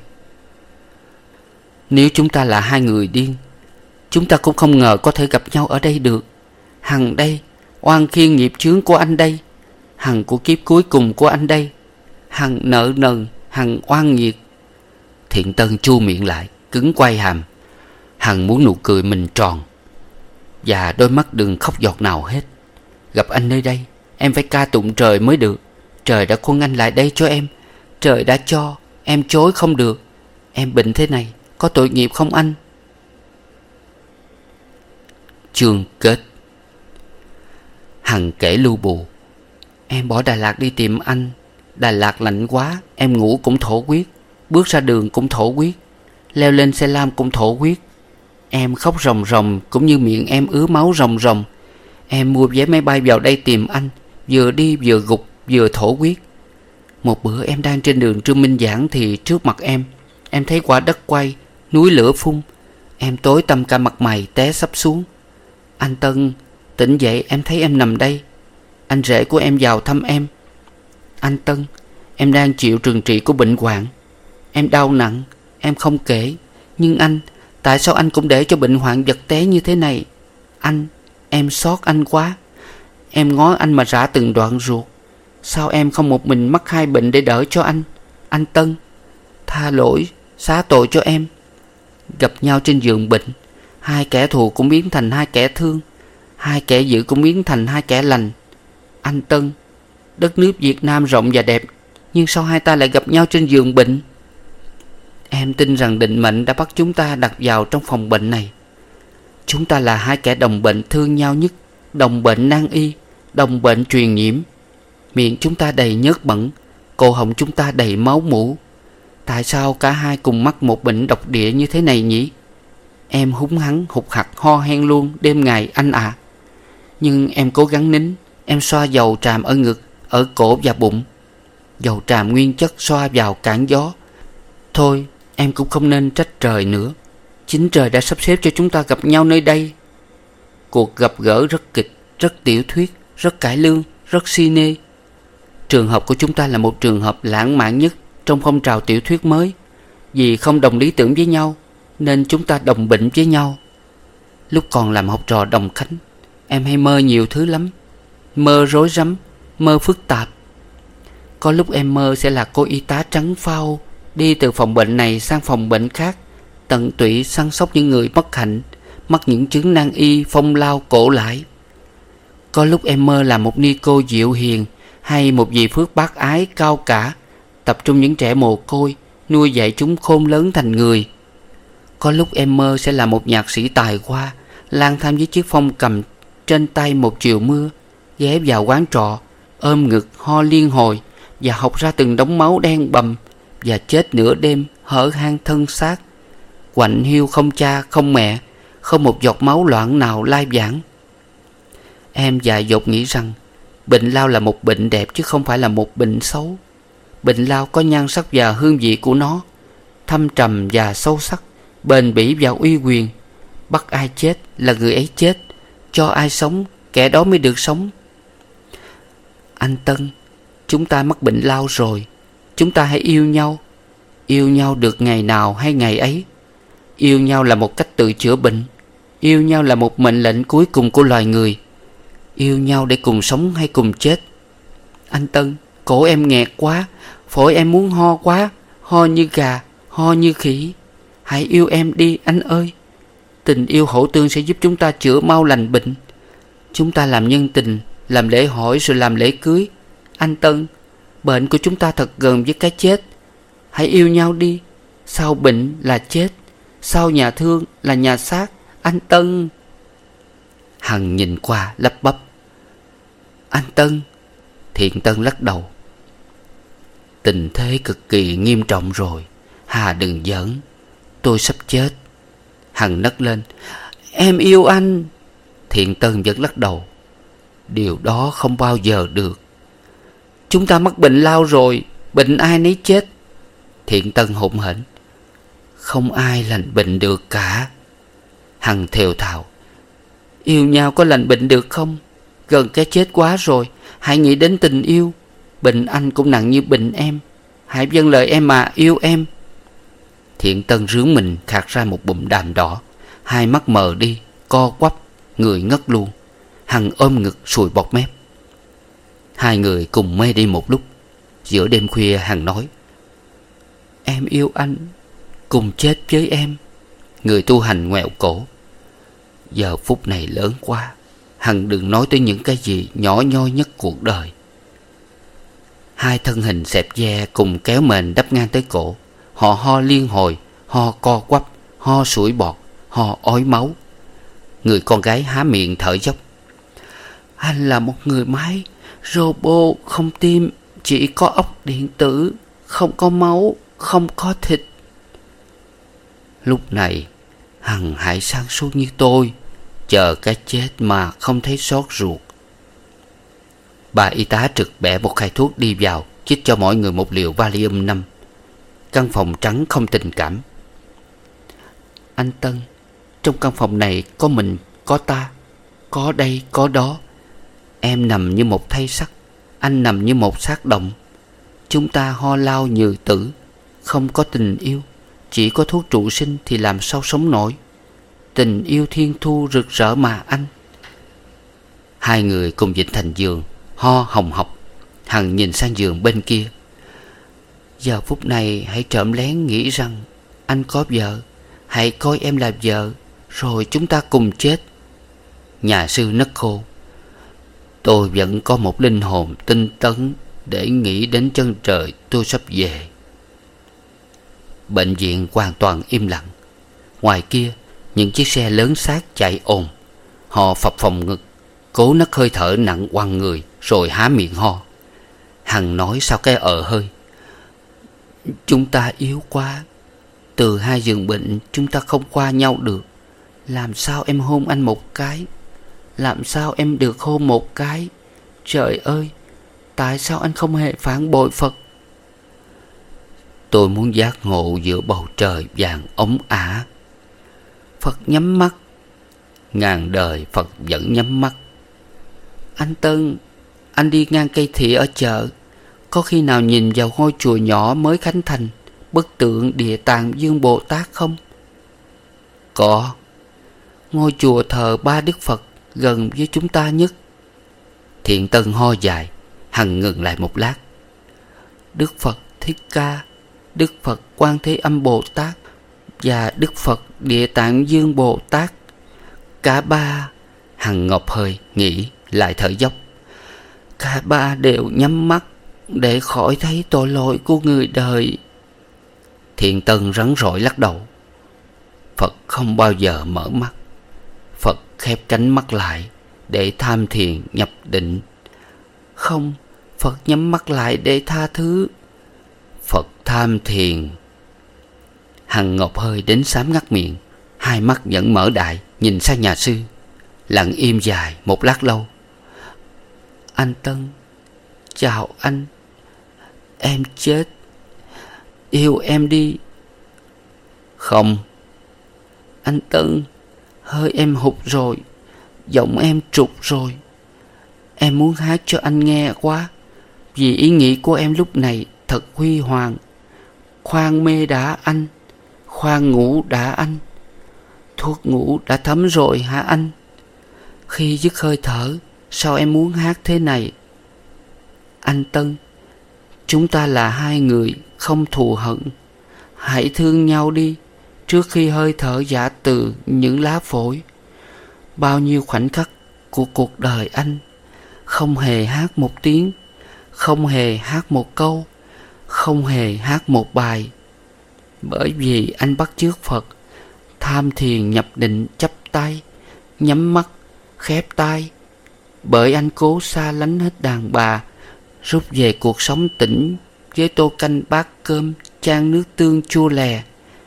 Nếu chúng ta là hai người điên, chúng ta cũng không ngờ có thể gặp nhau ở đây được. Hằng đây, oan khiên nghiệp chướng của anh đây. Hằng của kiếp cuối cùng của anh đây. Hằng nợ nần, hằng oan nghiệt. Thiện Tân chu miệng lại, cứng quay hàm. Hằng muốn nụ cười mình tròn và đôi mắt đừng khóc giọt nào hết. Gặp anh nơi đây, em phải ca tụng trời mới được. Trời đã khuân anh lại đây cho em. Trời đã cho, em chối không được. Em bệnh thế này, có tội nghiệp không anh? Chương kết. Hằng kể lu bù. Em bỏ Đà Lạt đi tìm anh. Đà Lạt lạnh quá, em ngủ cũng thổ huyết. Bước ra đường cũng thổ huyết. Leo lên xe lam cũng thổ huyết. Em khóc ròng ròng, cũng như miệng em ứa máu ròng ròng. Em mua vé máy bay vào đây tìm anh. Vừa đi vừa gục vừa thổ huyết. Một bữa em đang trên đường Trương Minh Giảng thì trước mặt em, em thấy quả đất quay, núi lửa phun. Em tối tăm cả mặt mày, té sắp xuống. Anh Tân, tỉnh dậy, em thấy em nằm đây. Anh rể của em vào thăm em. Anh Tân, em đang chịu trừng trị của bệnh hoạn. Em đau nặng, em không kể. Nhưng anh, tại sao anh cũng để cho bệnh hoạn vật té như thế này? Anh, em xót anh quá. Em ngó anh mà rã từng đoạn ruột. Sao em không một mình mắc hai bệnh để đỡ cho anh? Anh Tân, tha lỗi, xá tội cho em. Gặp nhau trên giường bệnh, hai kẻ thù cũng biến thành hai kẻ thương. Hai kẻ dữ cũng biến thành hai kẻ lành. Anh Tân, đất nước Việt Nam rộng và đẹp, nhưng sao hai ta lại gặp nhau trên giường bệnh? Em tin rằng định mệnh đã bắt chúng ta đặt vào trong phòng bệnh này. Chúng ta là hai kẻ đồng bệnh thương nhau nhất, đồng bệnh nan y, đồng bệnh truyền nhiễm. Miệng chúng ta đầy nhớt bẩn, cổ họng chúng ta đầy máu mủ. Tại sao cả hai cùng mắc một bệnh độc địa như thế này nhỉ? Em húng hắng, hụt hặc, ho hen luôn đêm ngày anh ạ. À. Nhưng em cố gắng nín. Em xoa dầu tràm ở ngực, ở cổ và bụng. Dầu tràm nguyên chất xoa vào cản gió. Thôi, em cũng không nên trách trời nữa. Chính trời đã sắp xếp cho chúng ta gặp nhau nơi đây. Cuộc gặp gỡ rất kịch, rất tiểu thuyết, rất cải lương, rất cine. Trường hợp của chúng ta là một trường hợp lãng mạn nhất trong phong trào tiểu thuyết mới. Vì không đồng lý tưởng với nhau, nên chúng ta đồng bệnh với nhau. Lúc còn làm học trò đồng khánh, em hay mơ nhiều thứ lắm. Mơ rối rắm, mơ phức tạp. Có lúc em mơ sẽ là cô y tá trắng phau, đi từ phòng bệnh này sang phòng bệnh khác, tận tụy săn sóc những người bất hạnh, mắc những chứng nan y phong lao cổ lãi. Có lúc em mơ là một ni cô dịu hiền, hay một vị phước bác ái cao cả, tập trung những trẻ mồ côi, nuôi dạy chúng khôn lớn thành người. Có lúc em mơ sẽ là một nhạc sĩ tài hoa, lang thang với chiếc phong cầm trên tay một chiều mưa, ghé vào quán trọ, ôm ngực ho liên hồi và học ra từng đống máu đen bầm, và chết nửa đêm hở hang thân xác, quạnh hiu không cha không mẹ, không một giọt máu loãng nào lai vãng. Em dại dột nghĩ rằng bệnh lao là một bệnh đẹp chứ không phải là một bệnh xấu. Bệnh lao có nhan sắc và hương vị của nó, thâm trầm và sâu sắc, bền bỉ và uy quyền. Bắt ai chết là người ấy chết, cho ai sống kẻ đó mới được sống. Anh Tân, chúng ta mắc bệnh lao rồi. Chúng ta hãy yêu nhau. Yêu nhau được ngày nào hay ngày ấy. Yêu nhau là một cách tự chữa bệnh. Yêu nhau là một mệnh lệnh cuối cùng của loài người. Yêu nhau để cùng sống hay cùng chết. Anh Tân, cổ em nghẹt quá, phổi em muốn ho quá, ho như gà, ho như khỉ. Hãy yêu em đi anh ơi. Tình yêu hậu tương sẽ giúp chúng ta chữa mau lành bệnh. Chúng ta làm nhân tình, làm lễ hỏi rồi làm lễ cưới. Anh Tân, bệnh của chúng ta thật gần với cái chết. Hãy yêu nhau đi. Sau bệnh là chết, sau nhà thương là nhà xác. Anh Tân. Hằng nhìn qua lắp bắp. Anh Tân. Thiện Tân lắc đầu. Tình thế cực kỳ nghiêm trọng rồi. Hà đừng giỡn. Tôi sắp chết. Hằng nấc lên. Em yêu anh. Thiện Tân vẫn lắc đầu. Điều đó không bao giờ được. Chúng ta mắc bệnh lao rồi, bệnh ai nấy chết. Thiện Tân hỗn hển. Không ai lành bệnh được cả. Hằng thều thào. Yêu nhau có lành bệnh được không? Gần cái chết quá rồi. Hãy nghĩ đến tình yêu. Bệnh anh cũng nặng như bệnh em. hãy vâng lời em mà, yêu em. Thiện Tân rướn mình khạc ra một bụm đàm đỏ, hai mắt mờ đi, co quắp, người ngất luôn. Hằng ôm ngực sùi bọt mép. Hai người cùng mê đi một lúc. Giữa đêm khuya Hằng nói: Em yêu anh, cùng chết với em. Người tu hành ngoẹo cổ: Giờ phút này lớn quá, Hằng đừng nói tới những cái gì nhỏ nhoi nhất cuộc đời. Hai thân hình xẹp ve cùng kéo mền đắp ngang tới cổ. Họ ho liên hồi, ho co quắp, ho sủi bọt, ho ói máu. Người con gái há miệng thở dốc: Anh là một người máy, robot không tim, chỉ có óc điện tử, không có máu, không có thịt. Lúc này Hằng hãy sáng suốt như tôi, chờ cái chết mà không thấy xót ruột. Bà y tá trực bẻ một khai thuốc đi vào, chích cho mỗi người một liều Valium năm. Căn phòng trắng không tình cảm. Anh Tân, trong căn phòng này có mình, có ta, có đây, có đó. Em nằm như một thây sắt, anh nằm như một xác đồng. Chúng ta ho lao như tử, không có tình yêu, chỉ có thuốc trụ sinh thì làm sao sống nổi. Tình yêu thiên thu rực rỡ mà anh. Hai người cùng dịch thành giường, ho hồng hộc. Hằng nhìn sang giường bên kia. Giờ phút này hãy trộm lén nghĩ rằng anh có vợ, hãy coi em là vợ, rồi chúng ta cùng chết. Nhà sư nấc khô: Tôi vẫn có một linh hồn tinh tấn để nghĩ đến chân trời tôi sắp về. Bệnh viện hoàn toàn im lặng. Ngoài kia, những chiếc xe lớn xác chạy ồn. Họ phập phồng ngực, cố nấc hơi thở nặng quằn người, rồi há miệng ho. Hằng nói sau cái ờ hơi: Chúng ta yếu quá. Từ hai giường bệnh chúng ta không qua nhau được. Làm sao em hôn anh một cái? Làm sao em được hôn một cái? Trời ơi, tại sao anh không hề phản bội Phật? Tôi muốn giác ngộ giữa bầu trời vàng ống ả. Phật nhắm mắt, ngàn đời Phật vẫn nhắm mắt. Anh Tân, anh đi ngang cây thị ở chợ, có khi nào nhìn vào ngôi chùa nhỏ mới khánh thành, bức tượng Địa Tạng Dương Bồ Tát không? Có. Ngôi chùa thờ ba Đức Phật gần với chúng ta nhất. Thiện Tân ho dài. Hằng ngừng lại một lát. Đức Phật Thích Ca, Đức Phật Quan Thế Âm Bồ Tát và Đức Phật Địa Tạng Dương Bồ Tát, cả ba. Hằng ngọc hơi nghĩ lại thở dốc. Cả ba đều nhắm mắt để khỏi thấy tội lỗi của người đời. Thiện Tân rắn rỏi lắc đầu. Phật không bao giờ mở mắt. Phật khép cánh mắt lại để tham thiền nhập định. Không, Phật nhắm mắt lại để tha thứ. Phật tham thiền. Hằng ngọc hơi đến xám ngắt miệng. Hai mắt vẫn mở đại, nhìn sang nhà sư. Lặng im dài một lát lâu. Anh Tân, chào anh. Em chết. Yêu em đi. Không. Anh Tân, hơi em hụt rồi, giọng em trục rồi. Em muốn hát cho anh nghe quá, vì ý nghĩ của em lúc này thật huy hoàng. Khoan mê đã anh, khoan ngủ đã anh. Thuốc ngủ đã thấm rồi hả anh? Khi dứt hơi thở, sao em muốn hát thế này? Anh Tân, chúng ta là hai người không thù hận. Hãy thương nhau đi, trước khi hơi thở giã từ những lá phổi. Bao nhiêu khoảnh khắc của cuộc đời anh, không hề hát một tiếng, không hề hát một câu, không hề hát một bài. Bởi vì anh bắt chước Phật, tham thiền nhập định chắp tay, nhắm mắt, khép tay. Bởi anh cố xa lánh hết đàn bà, rút về cuộc sống tĩnh với tô canh bát cơm chan nước tương chua lè.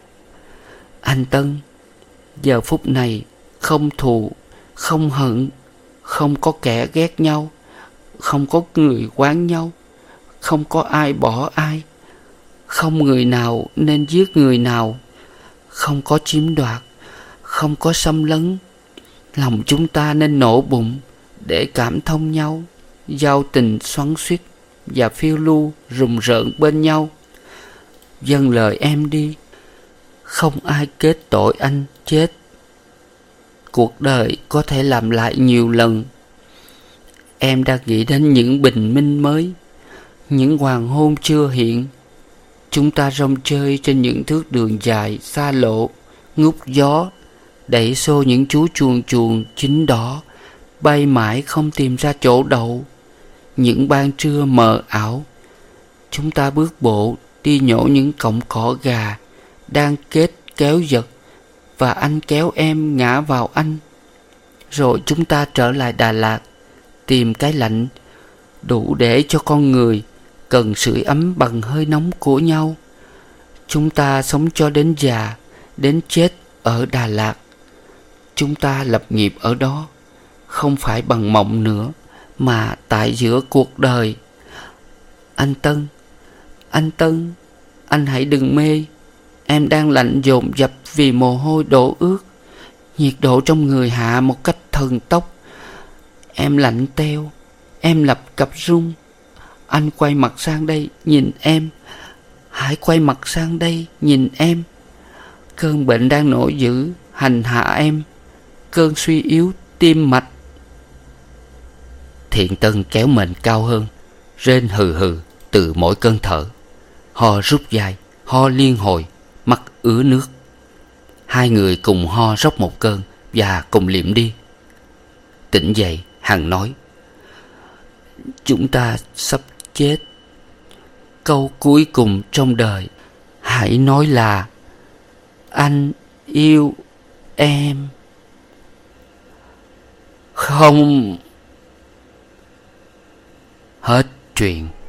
Anh Tân, giờ phút này không thù, không hận, không có kẻ ghét nhau, không có người oán nhau, không có ai bỏ ai, không người nào nên giết người nào, không có chiếm đoạt, không có xâm lấn. Lòng chúng ta nên nổ bụng để cảm thông nhau, giao tình xoắn xuýt và phiêu lưu rùng rợn bên nhau. Dâng lời em đi. Không ai kết tội anh chết. Cuộc đời có thể làm lại nhiều lần. Em đang nghĩ đến những bình minh mới, những hoàng hôn chưa hiện. Chúng ta rong chơi trên những thước đường dài xa lộ, ngút gió, đẩy xô những chú chuồn chuồn chín đỏ, bay mãi không tìm ra chỗ đậu. Những ban trưa mờ ảo, chúng ta bước bộ đi nhổ những cọng cỏ gà đang kết kéo giật, và anh kéo em ngã vào anh. Rồi chúng ta trở lại Đà Lạt, tìm cái lạnh đủ để cho con người cần sưởi ấm bằng hơi nóng của nhau. Chúng ta sống cho đến già, đến chết ở Đà Lạt. Chúng ta lập nghiệp ở đó, không phải bằng mộng nữa, mà tại giữa cuộc đời. Anh Tân, anh Tân, anh hãy đừng mê. Em đang lạnh dồn dập vì mồ hôi đổ ướt. Nhiệt độ trong người hạ một cách thần tốc. Em lạnh teo, em lập cập rung. Anh quay mặt sang đây nhìn em. Hãy quay mặt sang đây nhìn em. Cơn bệnh đang nổi dữ hành hạ em. Cơn suy yếu tim mạch. Thiện Tân kéo mền cao hơn, rên hừ hừ từ mỗi cơn thở. Ho rút dài, ho liên hồi, mắt ứa nước. Hai người cùng ho róc một cơn và cùng liệm đi. Tỉnh dậy, Hằng nói: Chúng ta sắp chết. Câu cuối cùng trong đời hãy nói là anh yêu em. Không. Hết chuyện.